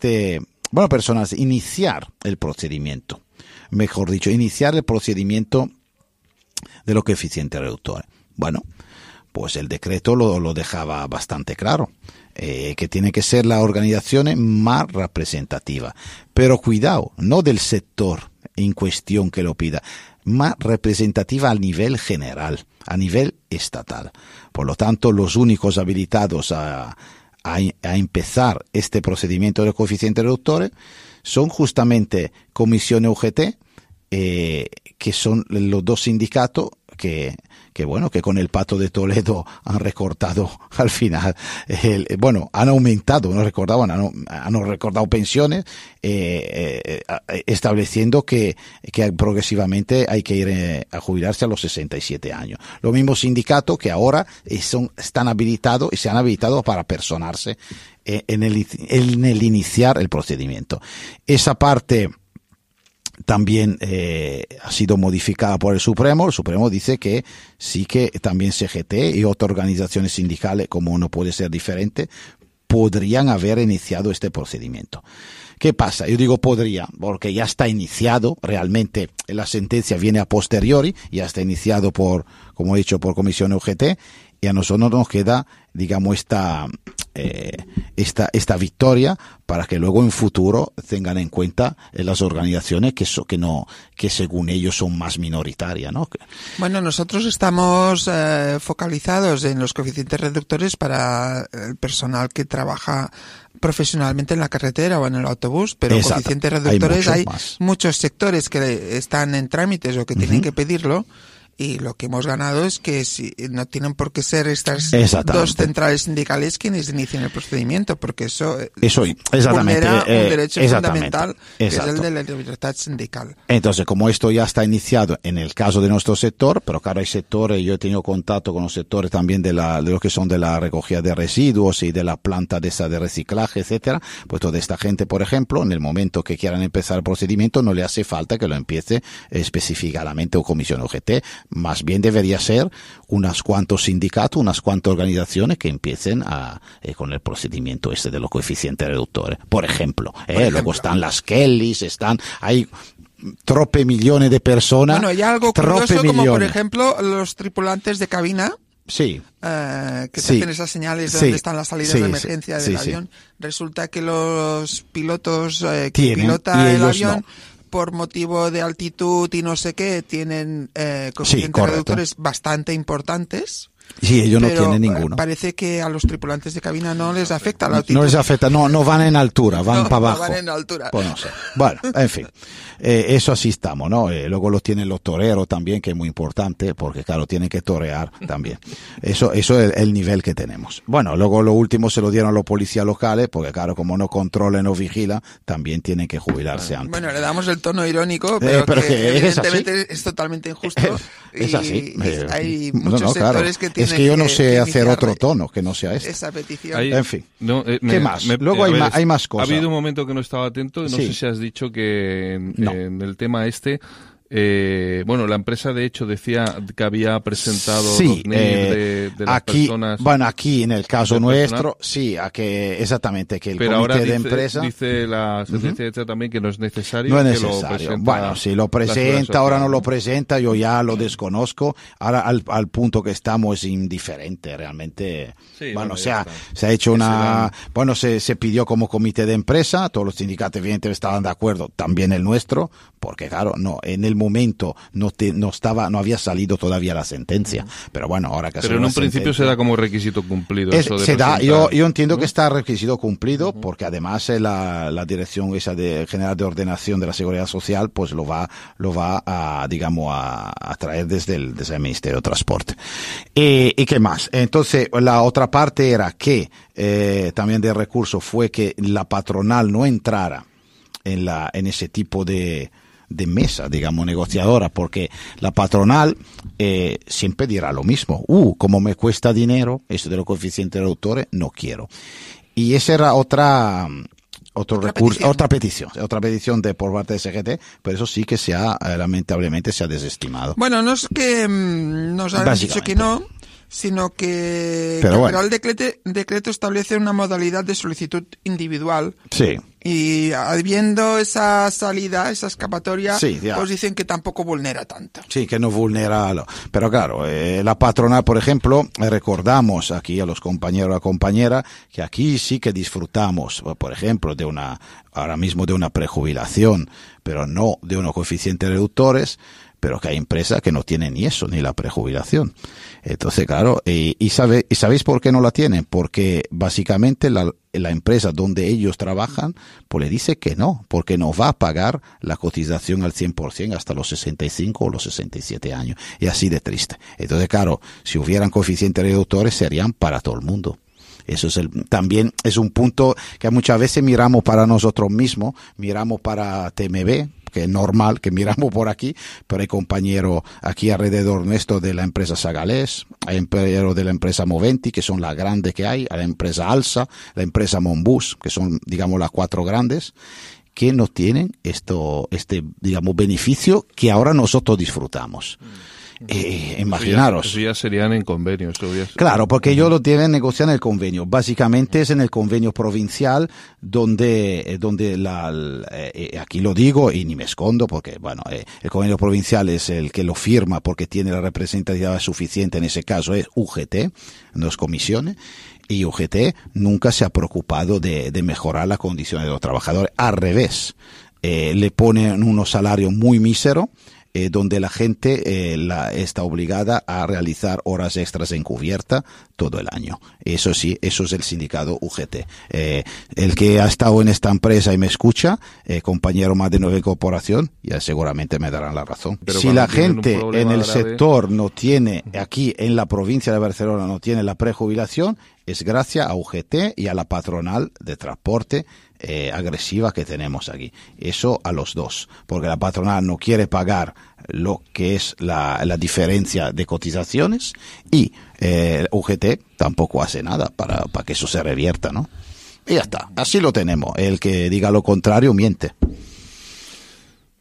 iniciar el procedimiento. Mejor dicho, iniciar el procedimiento de los coeficientes reductores. Bueno, pues el decreto lo dejaba bastante claro, que tiene que ser la organización más representativa. Pero cuidado, no del sector en cuestión que lo pida, más representativa a nivel general, a nivel estatal. Por lo tanto, los únicos habilitados a empezar este procedimiento de coeficientes reductores son justamente Comisión UGT, que son los dos sindicatos que con el Pacto de Toledo han recortado al final, han aumentado, han recortado pensiones, estableciendo que progresivamente hay que ir a jubilarse a los 67 años. Los mismos sindicatos que ahora están habilitados y se han habilitado para personarse en el iniciar el procedimiento. Esa parte también ha sido modificada por el Supremo. El Supremo dice que sí, que también CGT y otras organizaciones sindicales, como no puede ser diferente, podrían haber iniciado este procedimiento. ¿Qué pasa? Yo digo podría, porque ya está iniciado, realmente la sentencia viene a posteriori, ya está iniciado como he dicho, por Comisión UGT, y a nosotros nos queda, esta victoria para que luego en futuro tengan en cuenta las organizaciones que según ellos son más minoritarias, ¿no? Bueno, nosotros estamos focalizados en los coeficientes reductores para el personal que trabaja profesionalmente en la carretera o en el autobús, pero exacto, coeficientes reductores hay más. Muchos sectores que están en trámites o que tienen que pedirlo. Y lo que hemos ganado es que no tienen por qué ser estas dos centrales sindicales quienes inicien el procedimiento, porque eso vulnera un derecho fundamental, que es el de la libertad sindical. Entonces, como esto ya está iniciado en el caso de nuestro sector, pero claro, hay sectores, yo he tenido contacto con los sectores también de los que son de la recogida de residuos y de la planta de reciclaje, etcétera, pues toda esta gente, por ejemplo, en el momento que quieran empezar el procedimiento, no le hace falta que lo empiece específicamente o Comisión UGT. Más bien debería ser unos cuantos sindicatos, unas cuantas organizaciones que empiecen con el procedimiento de los coeficientes reductores. Por ejemplo. Luego están las Kellys, hay troppe millones de personas. Bueno, hay algo curioso como, por ejemplo, los tripulantes de cabina. Sí. Que te hacen esas señales de dónde están las salidas de emergencia del avión. Resulta que los pilotos que pilotan el avión, por motivo de altitud y no sé qué, tienen coeficientes reductores bastante importantes. Sí, ellos no tienen ninguno. Parece que a los tripulantes de cabina no les afecta la altitud. No les afecta, no van en altura, van para abajo. No van en altura. Pues no sé. Bueno, en fin, eso así estamos, ¿no? Luego los tienen los toreros también, que es muy importante, porque claro, tienen que torear también. Eso es el nivel que tenemos. Bueno, luego lo último se lo dieron a los policías locales, porque claro, como no controlan o vigilan, también tienen que jubilarse antes. Bueno, le damos el tono irónico, pero que evidentemente es totalmente injusto. Es así. Hay muchos sectores que tienen. Es que yo no sé hacer otro tono que no sea este. Esa petición. En fin. ¿Qué más? Luego hay más cosas. Ha habido un momento que no estaba atento. No sé si has dicho que en el tema bueno, la empresa de hecho decía que había presentado los NIF de las aquí, personas. Bueno, aquí en el caso nuestro, exactamente, que el pero comité ahora de empresa. Dice la sentencia también que no es necesario. No es necesario. Bueno, si lo presenta, ahora no lo presenta, yo ya lo desconozco. Ahora al punto que estamos es indiferente, realmente. Sí, bueno, se ha hecho se pidió como comité de empresa, todos los sindicatos evidentemente estaban de acuerdo, también el nuestro, porque claro, en el momento no había salido todavía la sentencia, pero bueno, ahora que pero en un principio se da como requisito cumplido eso de yo entiendo que está requisito cumplido, porque además la dirección esa de general de ordenación de la seguridad social pues lo va a digamos a traer desde el Ministerio de Transporte. Y qué más, entonces la otra parte era que también del recurso fue que la patronal no entrara en ese tipo de mesa, digamos, negociadora, porque la patronal siempre dirá lo mismo. Como me cuesta dinero, esto de los coeficientes reductores, no quiero. Y esa era otra petición por parte de CGT, pero eso sí que lamentablemente se ha desestimado. Bueno, no es que nos han dicho que no, sino que el Real Decreto establece una modalidad de solicitud individual. Sí. Y habiendo esa salida, esa escapatoria, pues dicen que tampoco vulnera tanto. Sí, que no vulnera. Pero claro, la patronal, por ejemplo, recordamos aquí a los compañeros y compañeras que aquí sí que disfrutamos, por ejemplo, ahora mismo de una prejubilación, pero no de unos coeficientes reductores, pero que hay empresas que no tienen ni eso, ni la prejubilación. Entonces, claro, ¿y sabéis por qué no la tienen? Porque básicamente la empresa donde ellos trabajan, pues le dice que no, porque no va a pagar la cotización al 100% hasta los 65 o los 67 años. Y así de triste. Entonces, claro, si hubieran coeficientes reductores serían para todo el mundo. Eso también es un punto que muchas veces miramos para nosotros mismos, miramos para TMB, que es normal que miramos por aquí, pero hay compañeros aquí alrededor nuestro de la empresa Sagalés, hay compañeros de la empresa Moventi, que son las grandes que hay, la empresa Alsa, la empresa Monbus, que son, digamos, las 4 grandes, que no tienen este digamos, beneficio que ahora nosotros disfrutamos. Imaginaros. Eso ya serían en convenio. Claro, porque ellos lo tienen negociar en el convenio. Básicamente es en el convenio provincial donde aquí lo digo y ni me escondo porque, bueno, el convenio provincial es el que lo firma porque tiene la representatividad suficiente, en ese caso es UGT, no es comisiones. Y UGT nunca se ha preocupado de mejorar las condiciones de los trabajadores. Al revés, le ponen unos salarios muy míseros, donde la gente está obligada a realizar horas extras encubierta todo el año. Eso sí, eso es el sindicato UGT. El que ha estado en esta empresa y me escucha, compañero más de 9 corporación, ya seguramente me darán la razón. Pero si la gente en el sector no tiene, aquí en la provincia de Barcelona no tiene la prejubilación, es gracias a UGT y a la patronal de transporte agresiva que tenemos aquí. Eso a los dos, porque la patronal no quiere pagar lo que es la diferencia de cotizaciones y UGT tampoco hace nada para que eso se revierta, ¿no? Y ya está, así lo tenemos. El que diga lo contrario miente.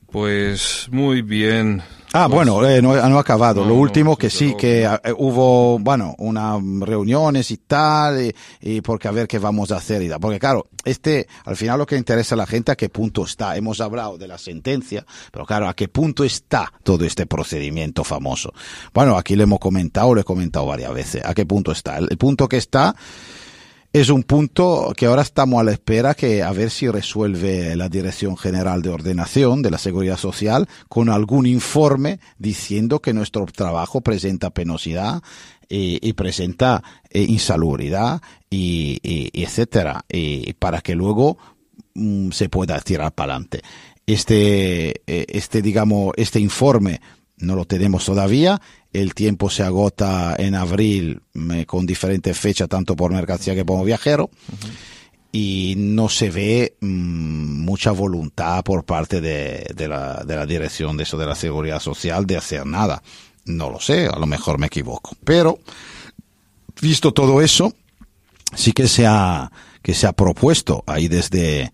Pues muy bien. Bueno, no ha acabado. Lo último que sí, que hubo, unas reuniones y tal, y porque a ver qué vamos a hacer y tal. Porque claro, al final lo que interesa a la gente a qué punto está. Hemos hablado de la sentencia, pero claro, a qué punto está todo este procedimiento famoso. Bueno, aquí lo he comentado varias veces. ¿A qué punto está? El punto que está es un punto que ahora estamos a la espera que a ver si resuelve la Dirección General de Ordenación de la Seguridad Social con algún informe diciendo que nuestro trabajo presenta penosidad y presenta insalubridad y etcétera, y para que luego se pueda tirar para adelante. Este informe no lo tenemos todavía. El tiempo se agota en abril con diferentes fechas, tanto por mercancía que por viajero. Y no se ve mucha voluntad por parte de la dirección de la Seguridad Social de hacer nada. No lo sé, a lo mejor me equivoco. Pero, visto todo eso, sí que se ha propuesto ahí desde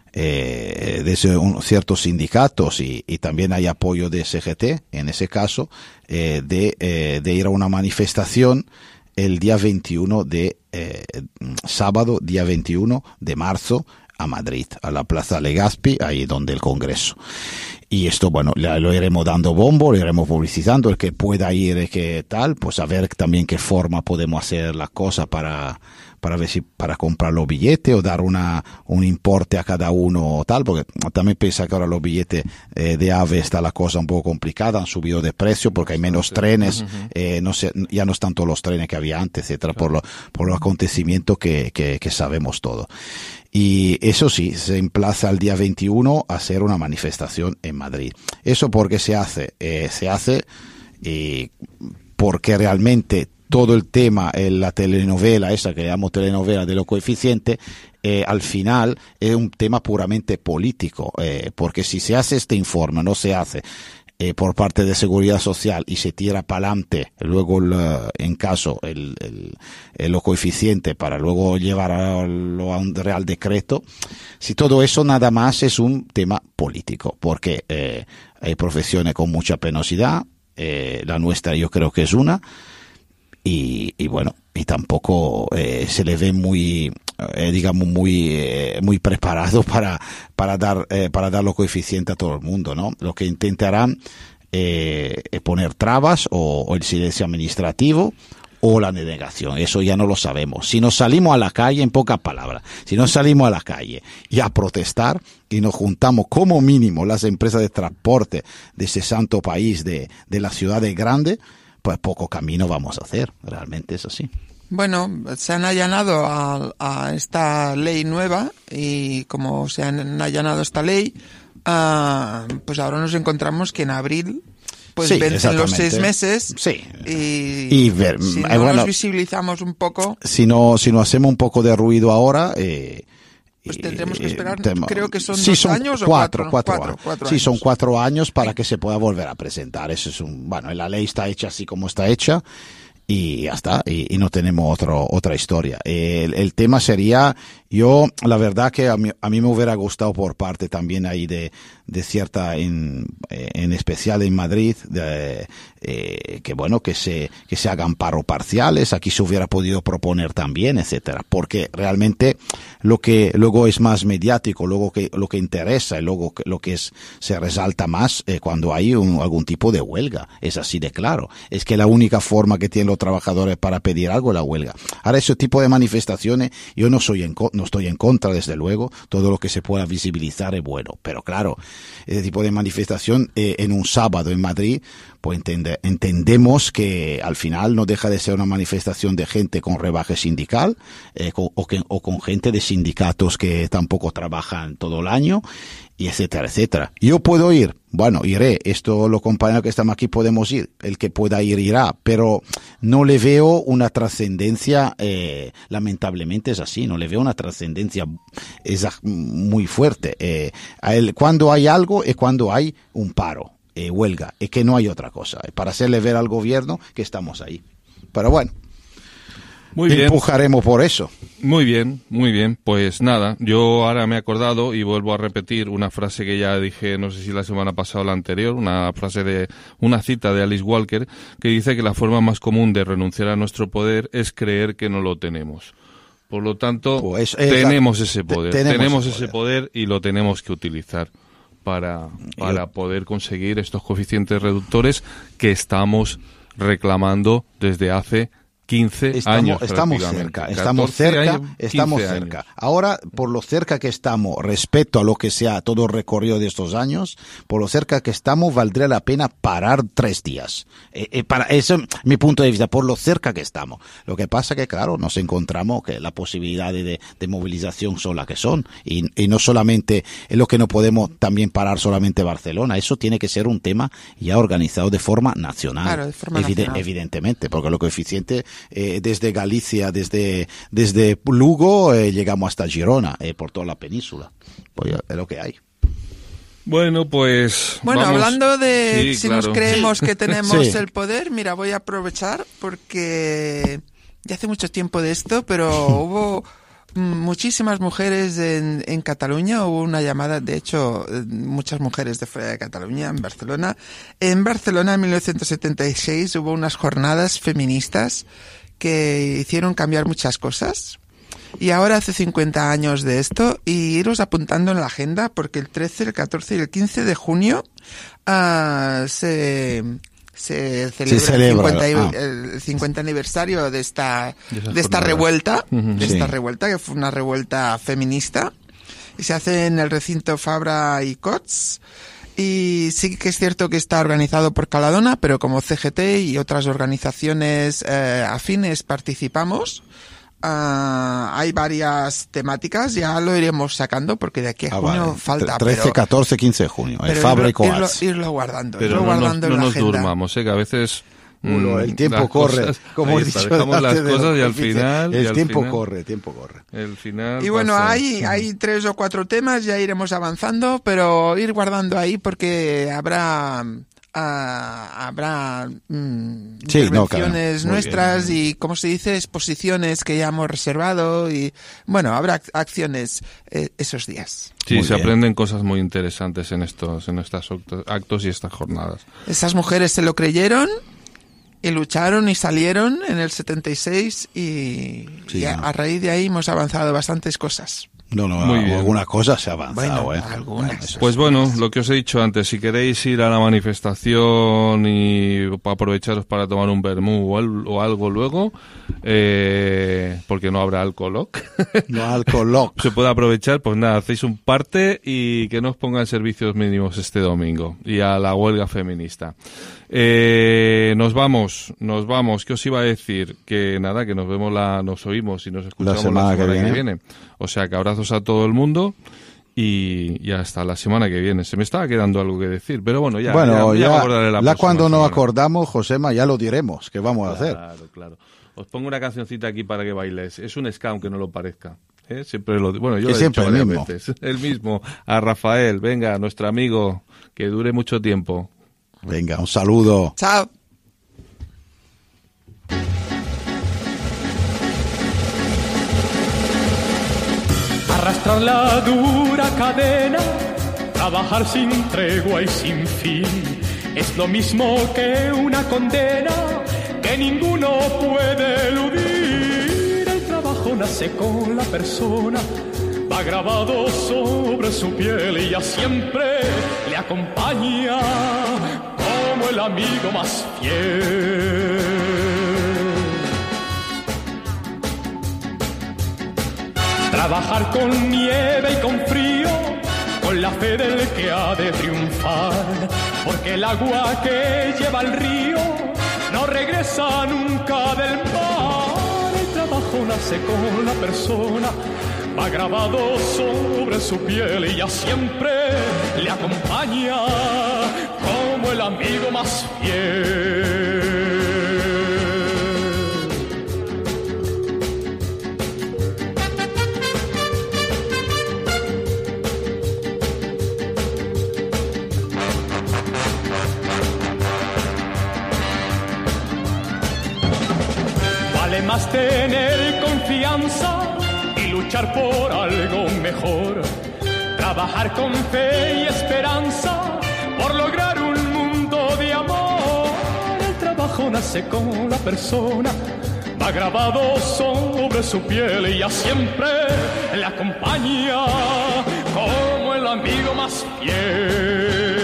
ciertos sindicatos y también hay apoyo de CGT en ese caso, de ir a una manifestación el día 21 sábado, día 21 de marzo, a Madrid, a la Plaza Legazpi, ahí donde el Congreso. Y esto, lo iremos dando bombo, lo iremos publicitando, el que pueda ir, que tal, pues a ver también qué forma podemos hacer la cosa para ver si para comprar los billetes o dar un importe a cada uno o tal, porque también piensa que ahora los billetes de AVE está la cosa un poco complicada, han subido de precio porque hay menos trenes, ya no están todos los trenes que había antes, etcétera, por los acontecimientos que sabemos todo. Y eso sí, se emplaza el día 21 a hacer una manifestación en Madrid. ¿Eso por qué se hace? Se hace porque realmente todo el tema, la telenovela, esa que llamamos telenovela de los coeficientes, al final es un tema puramente político, porque si se hace este informe, no se hace por parte de Seguridad Social y se tira para adelante luego en caso los coeficientes para luego llevarlo a un real decreto, si todo eso nada más es un tema político, porque hay profesiones con mucha penosidad, la nuestra yo creo que es una, y tampoco se le ve muy preparado para dar los coeficientes a todo el mundo, ¿no? Lo que intentarán poner trabas o el silencio administrativo o la denegación, eso ya no lo sabemos. Si nos salimos a la calle, en pocas palabras, si nos salimos a la calle y a protestar y nos juntamos como mínimo las empresas de transporte de ese santo país de las ciudades grandes, pues poco camino vamos a hacer, realmente es así. Bueno, se han allanado a esta ley nueva y como se han allanado esta ley, pues ahora nos encontramos que en abril pues sí, vencen los 6 meses. Sí. Y ver, si no nos visibilizamos un poco. Si no hacemos un poco de ruido ahora, pues tendremos que esperar, creo que son 2 años o 4 años. Sí, son 4 años para que se pueda volver a presentar. Eso es la ley está hecha así como está hecha y ya está, y no tenemos otra historia. El tema sería, la verdad que a mí me hubiera gustado por parte también ahí de cierta, en especial en Madrid, que se hagan paro parciales, aquí se hubiera podido proponer también, etcétera, porque realmente lo que luego es más mediático, luego lo que interesa y luego lo que se resalta más cuando hay algún tipo de huelga, es así de claro, es que la única forma que tienen los trabajadores para pedir algo es la huelga. Ahora ese tipo de manifestaciones, yo no estoy en contra, desde luego, todo lo que se pueda visibilizar es bueno, pero claro, ese tipo de manifestación en un sábado en Madrid, pues entendemos que al final no deja de ser una manifestación de gente con rebaje sindical o con gente de sindicatos que tampoco trabajan todo el año, y etcétera, etcétera. Yo puedo ir, iré, los compañeros que estamos aquí podemos ir, el que pueda ir irá, pero no le veo una trascendencia, lamentablemente es así, no le veo una trascendencia muy fuerte. Cuando hay algo es cuando hay un paro, huelga, es que no hay otra cosa, para hacerle ver al gobierno que estamos ahí. Pero bueno, empujaremos por eso. Muy bien. Pues nada, yo ahora me he acordado y vuelvo a repetir una frase que ya dije, no sé si la semana pasada o la anterior, una cita de Alice Walker, que dice que la forma más común de renunciar a nuestro poder es creer que no lo tenemos. Por lo tanto, tenemos ese poder y lo tenemos que utilizar para poder conseguir estos coeficientes reductores que estamos reclamando desde hace 15 años. Estamos cerca. Ahora, por lo cerca que estamos respecto a lo que sea todo el recorrido de estos años, por lo cerca que estamos, valdría la pena parar 3 días. Para eso, mi punto de vista, por lo cerca que estamos. Lo que pasa que, claro, nos encontramos que la posibilidad de movilización son las que son. Y no solamente es lo que no podemos también parar solamente Barcelona. Eso tiene que ser un tema ya organizado de forma nacional. Claro, de forma nacional. Evidentemente, porque lo coeficiente desde Galicia, desde Lugo, llegamos hasta Girona, por toda la península. Pues es lo que hay. Bueno, pues... Bueno, vamos. Hablando de claro. nos creemos que tenemos el poder, mira, voy a aprovechar porque ya hace mucho tiempo de esto, pero hubo muchísimas mujeres en Cataluña, hubo una llamada, de hecho, muchas mujeres de fuera de Cataluña, en Barcelona. En Barcelona, en 1976, hubo unas jornadas feministas que hicieron cambiar muchas cosas. Y ahora hace 50 años de esto, y iros apuntando en la agenda, porque el 13, el 14 y el 15 de junio se celebra el 50 aniversario de esta revuelta, que fue una revuelta feminista, y se hace en el recinto Fabra y Cots. Y sí que es cierto que está organizado por Caladona, pero como CGT y otras organizaciones afines participamos. Hay varias temáticas, ya lo iremos sacando porque de aquí a junio falta. 13, 14, 15 de junio, el Fabra y Coats. Irlo guardando, pero no nos durmamos, que a veces... el tiempo corre, como he dicho, dejamos las cosas y al final... El tiempo corre. El final y bueno, hay 3 o 4 temas, ya iremos avanzando, pero ir guardando ahí porque habrá intervenciones nuestras y, como se dice, exposiciones que ya hemos reservado y, bueno, habrá acciones esos días. Sí, se aprenden cosas muy interesantes en estos actos y estas jornadas. Esas mujeres se lo creyeron y lucharon y salieron en el 76 y a raíz de ahí hemos avanzado bastantes cosas. Algunas cosas se ha avanzado. Bueno, algunas. Pues bueno, lo que os he dicho antes, si queréis ir a la manifestación y aprovecharos para tomar un vermú o algo luego, porque no habrá alcoholoc. Se puede aprovechar, pues nada, hacéis un parte y que no os pongan servicios mínimos este domingo y a la huelga feminista. Nos vamos. ¿Qué os iba a decir? Que nada, que nos oímos y nos escuchamos la semana que viene. O sea, que abrazos a todo el mundo y hasta la semana que viene. Se me estaba quedando algo que decir, pero bueno, ya me acordaré la próxima cuando semana. nos acordamos, Josema, ya lo diremos, ¿qué vamos a hacer? Claro. Os pongo una cancioncita aquí para que bailes. Es un ska, aunque no lo parezca. Siempre yo lo he dicho varias veces. El mismo. A Rafael, venga, nuestro amigo, que dure mucho tiempo. Venga, un saludo. Chao. Arrastrar la dura cadena, trabajar sin tregua y sin fin, es lo mismo que una condena que ninguno puede eludir. El trabajo nace con la persona, va grabado sobre su piel y ya siempre le acompaña como el amigo más fiel. Trabajar con nieve y con frío, con la fe del que ha de triunfar, porque el agua que lleva el río no regresa nunca del mar. El trabajo nace con la persona, va grabado sobre su piel y ya siempre le acompaña como el amigo más fiel. Además tener confianza y luchar por algo mejor. Trabajar con fe y esperanza por lograr un mundo de amor. El trabajo nace con la persona, va grabado sobre su piel y ya siempre le acompaña como el amigo más fiel.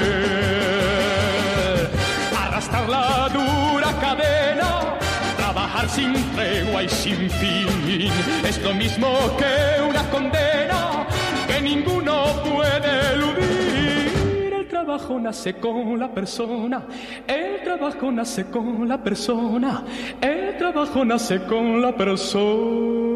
Arrastrar la dura cadena, trabajar sin tregua y sin fin, es lo mismo que una condena que ninguno puede eludir. El trabajo nace con la persona, el trabajo nace con la persona, el trabajo nace con la persona.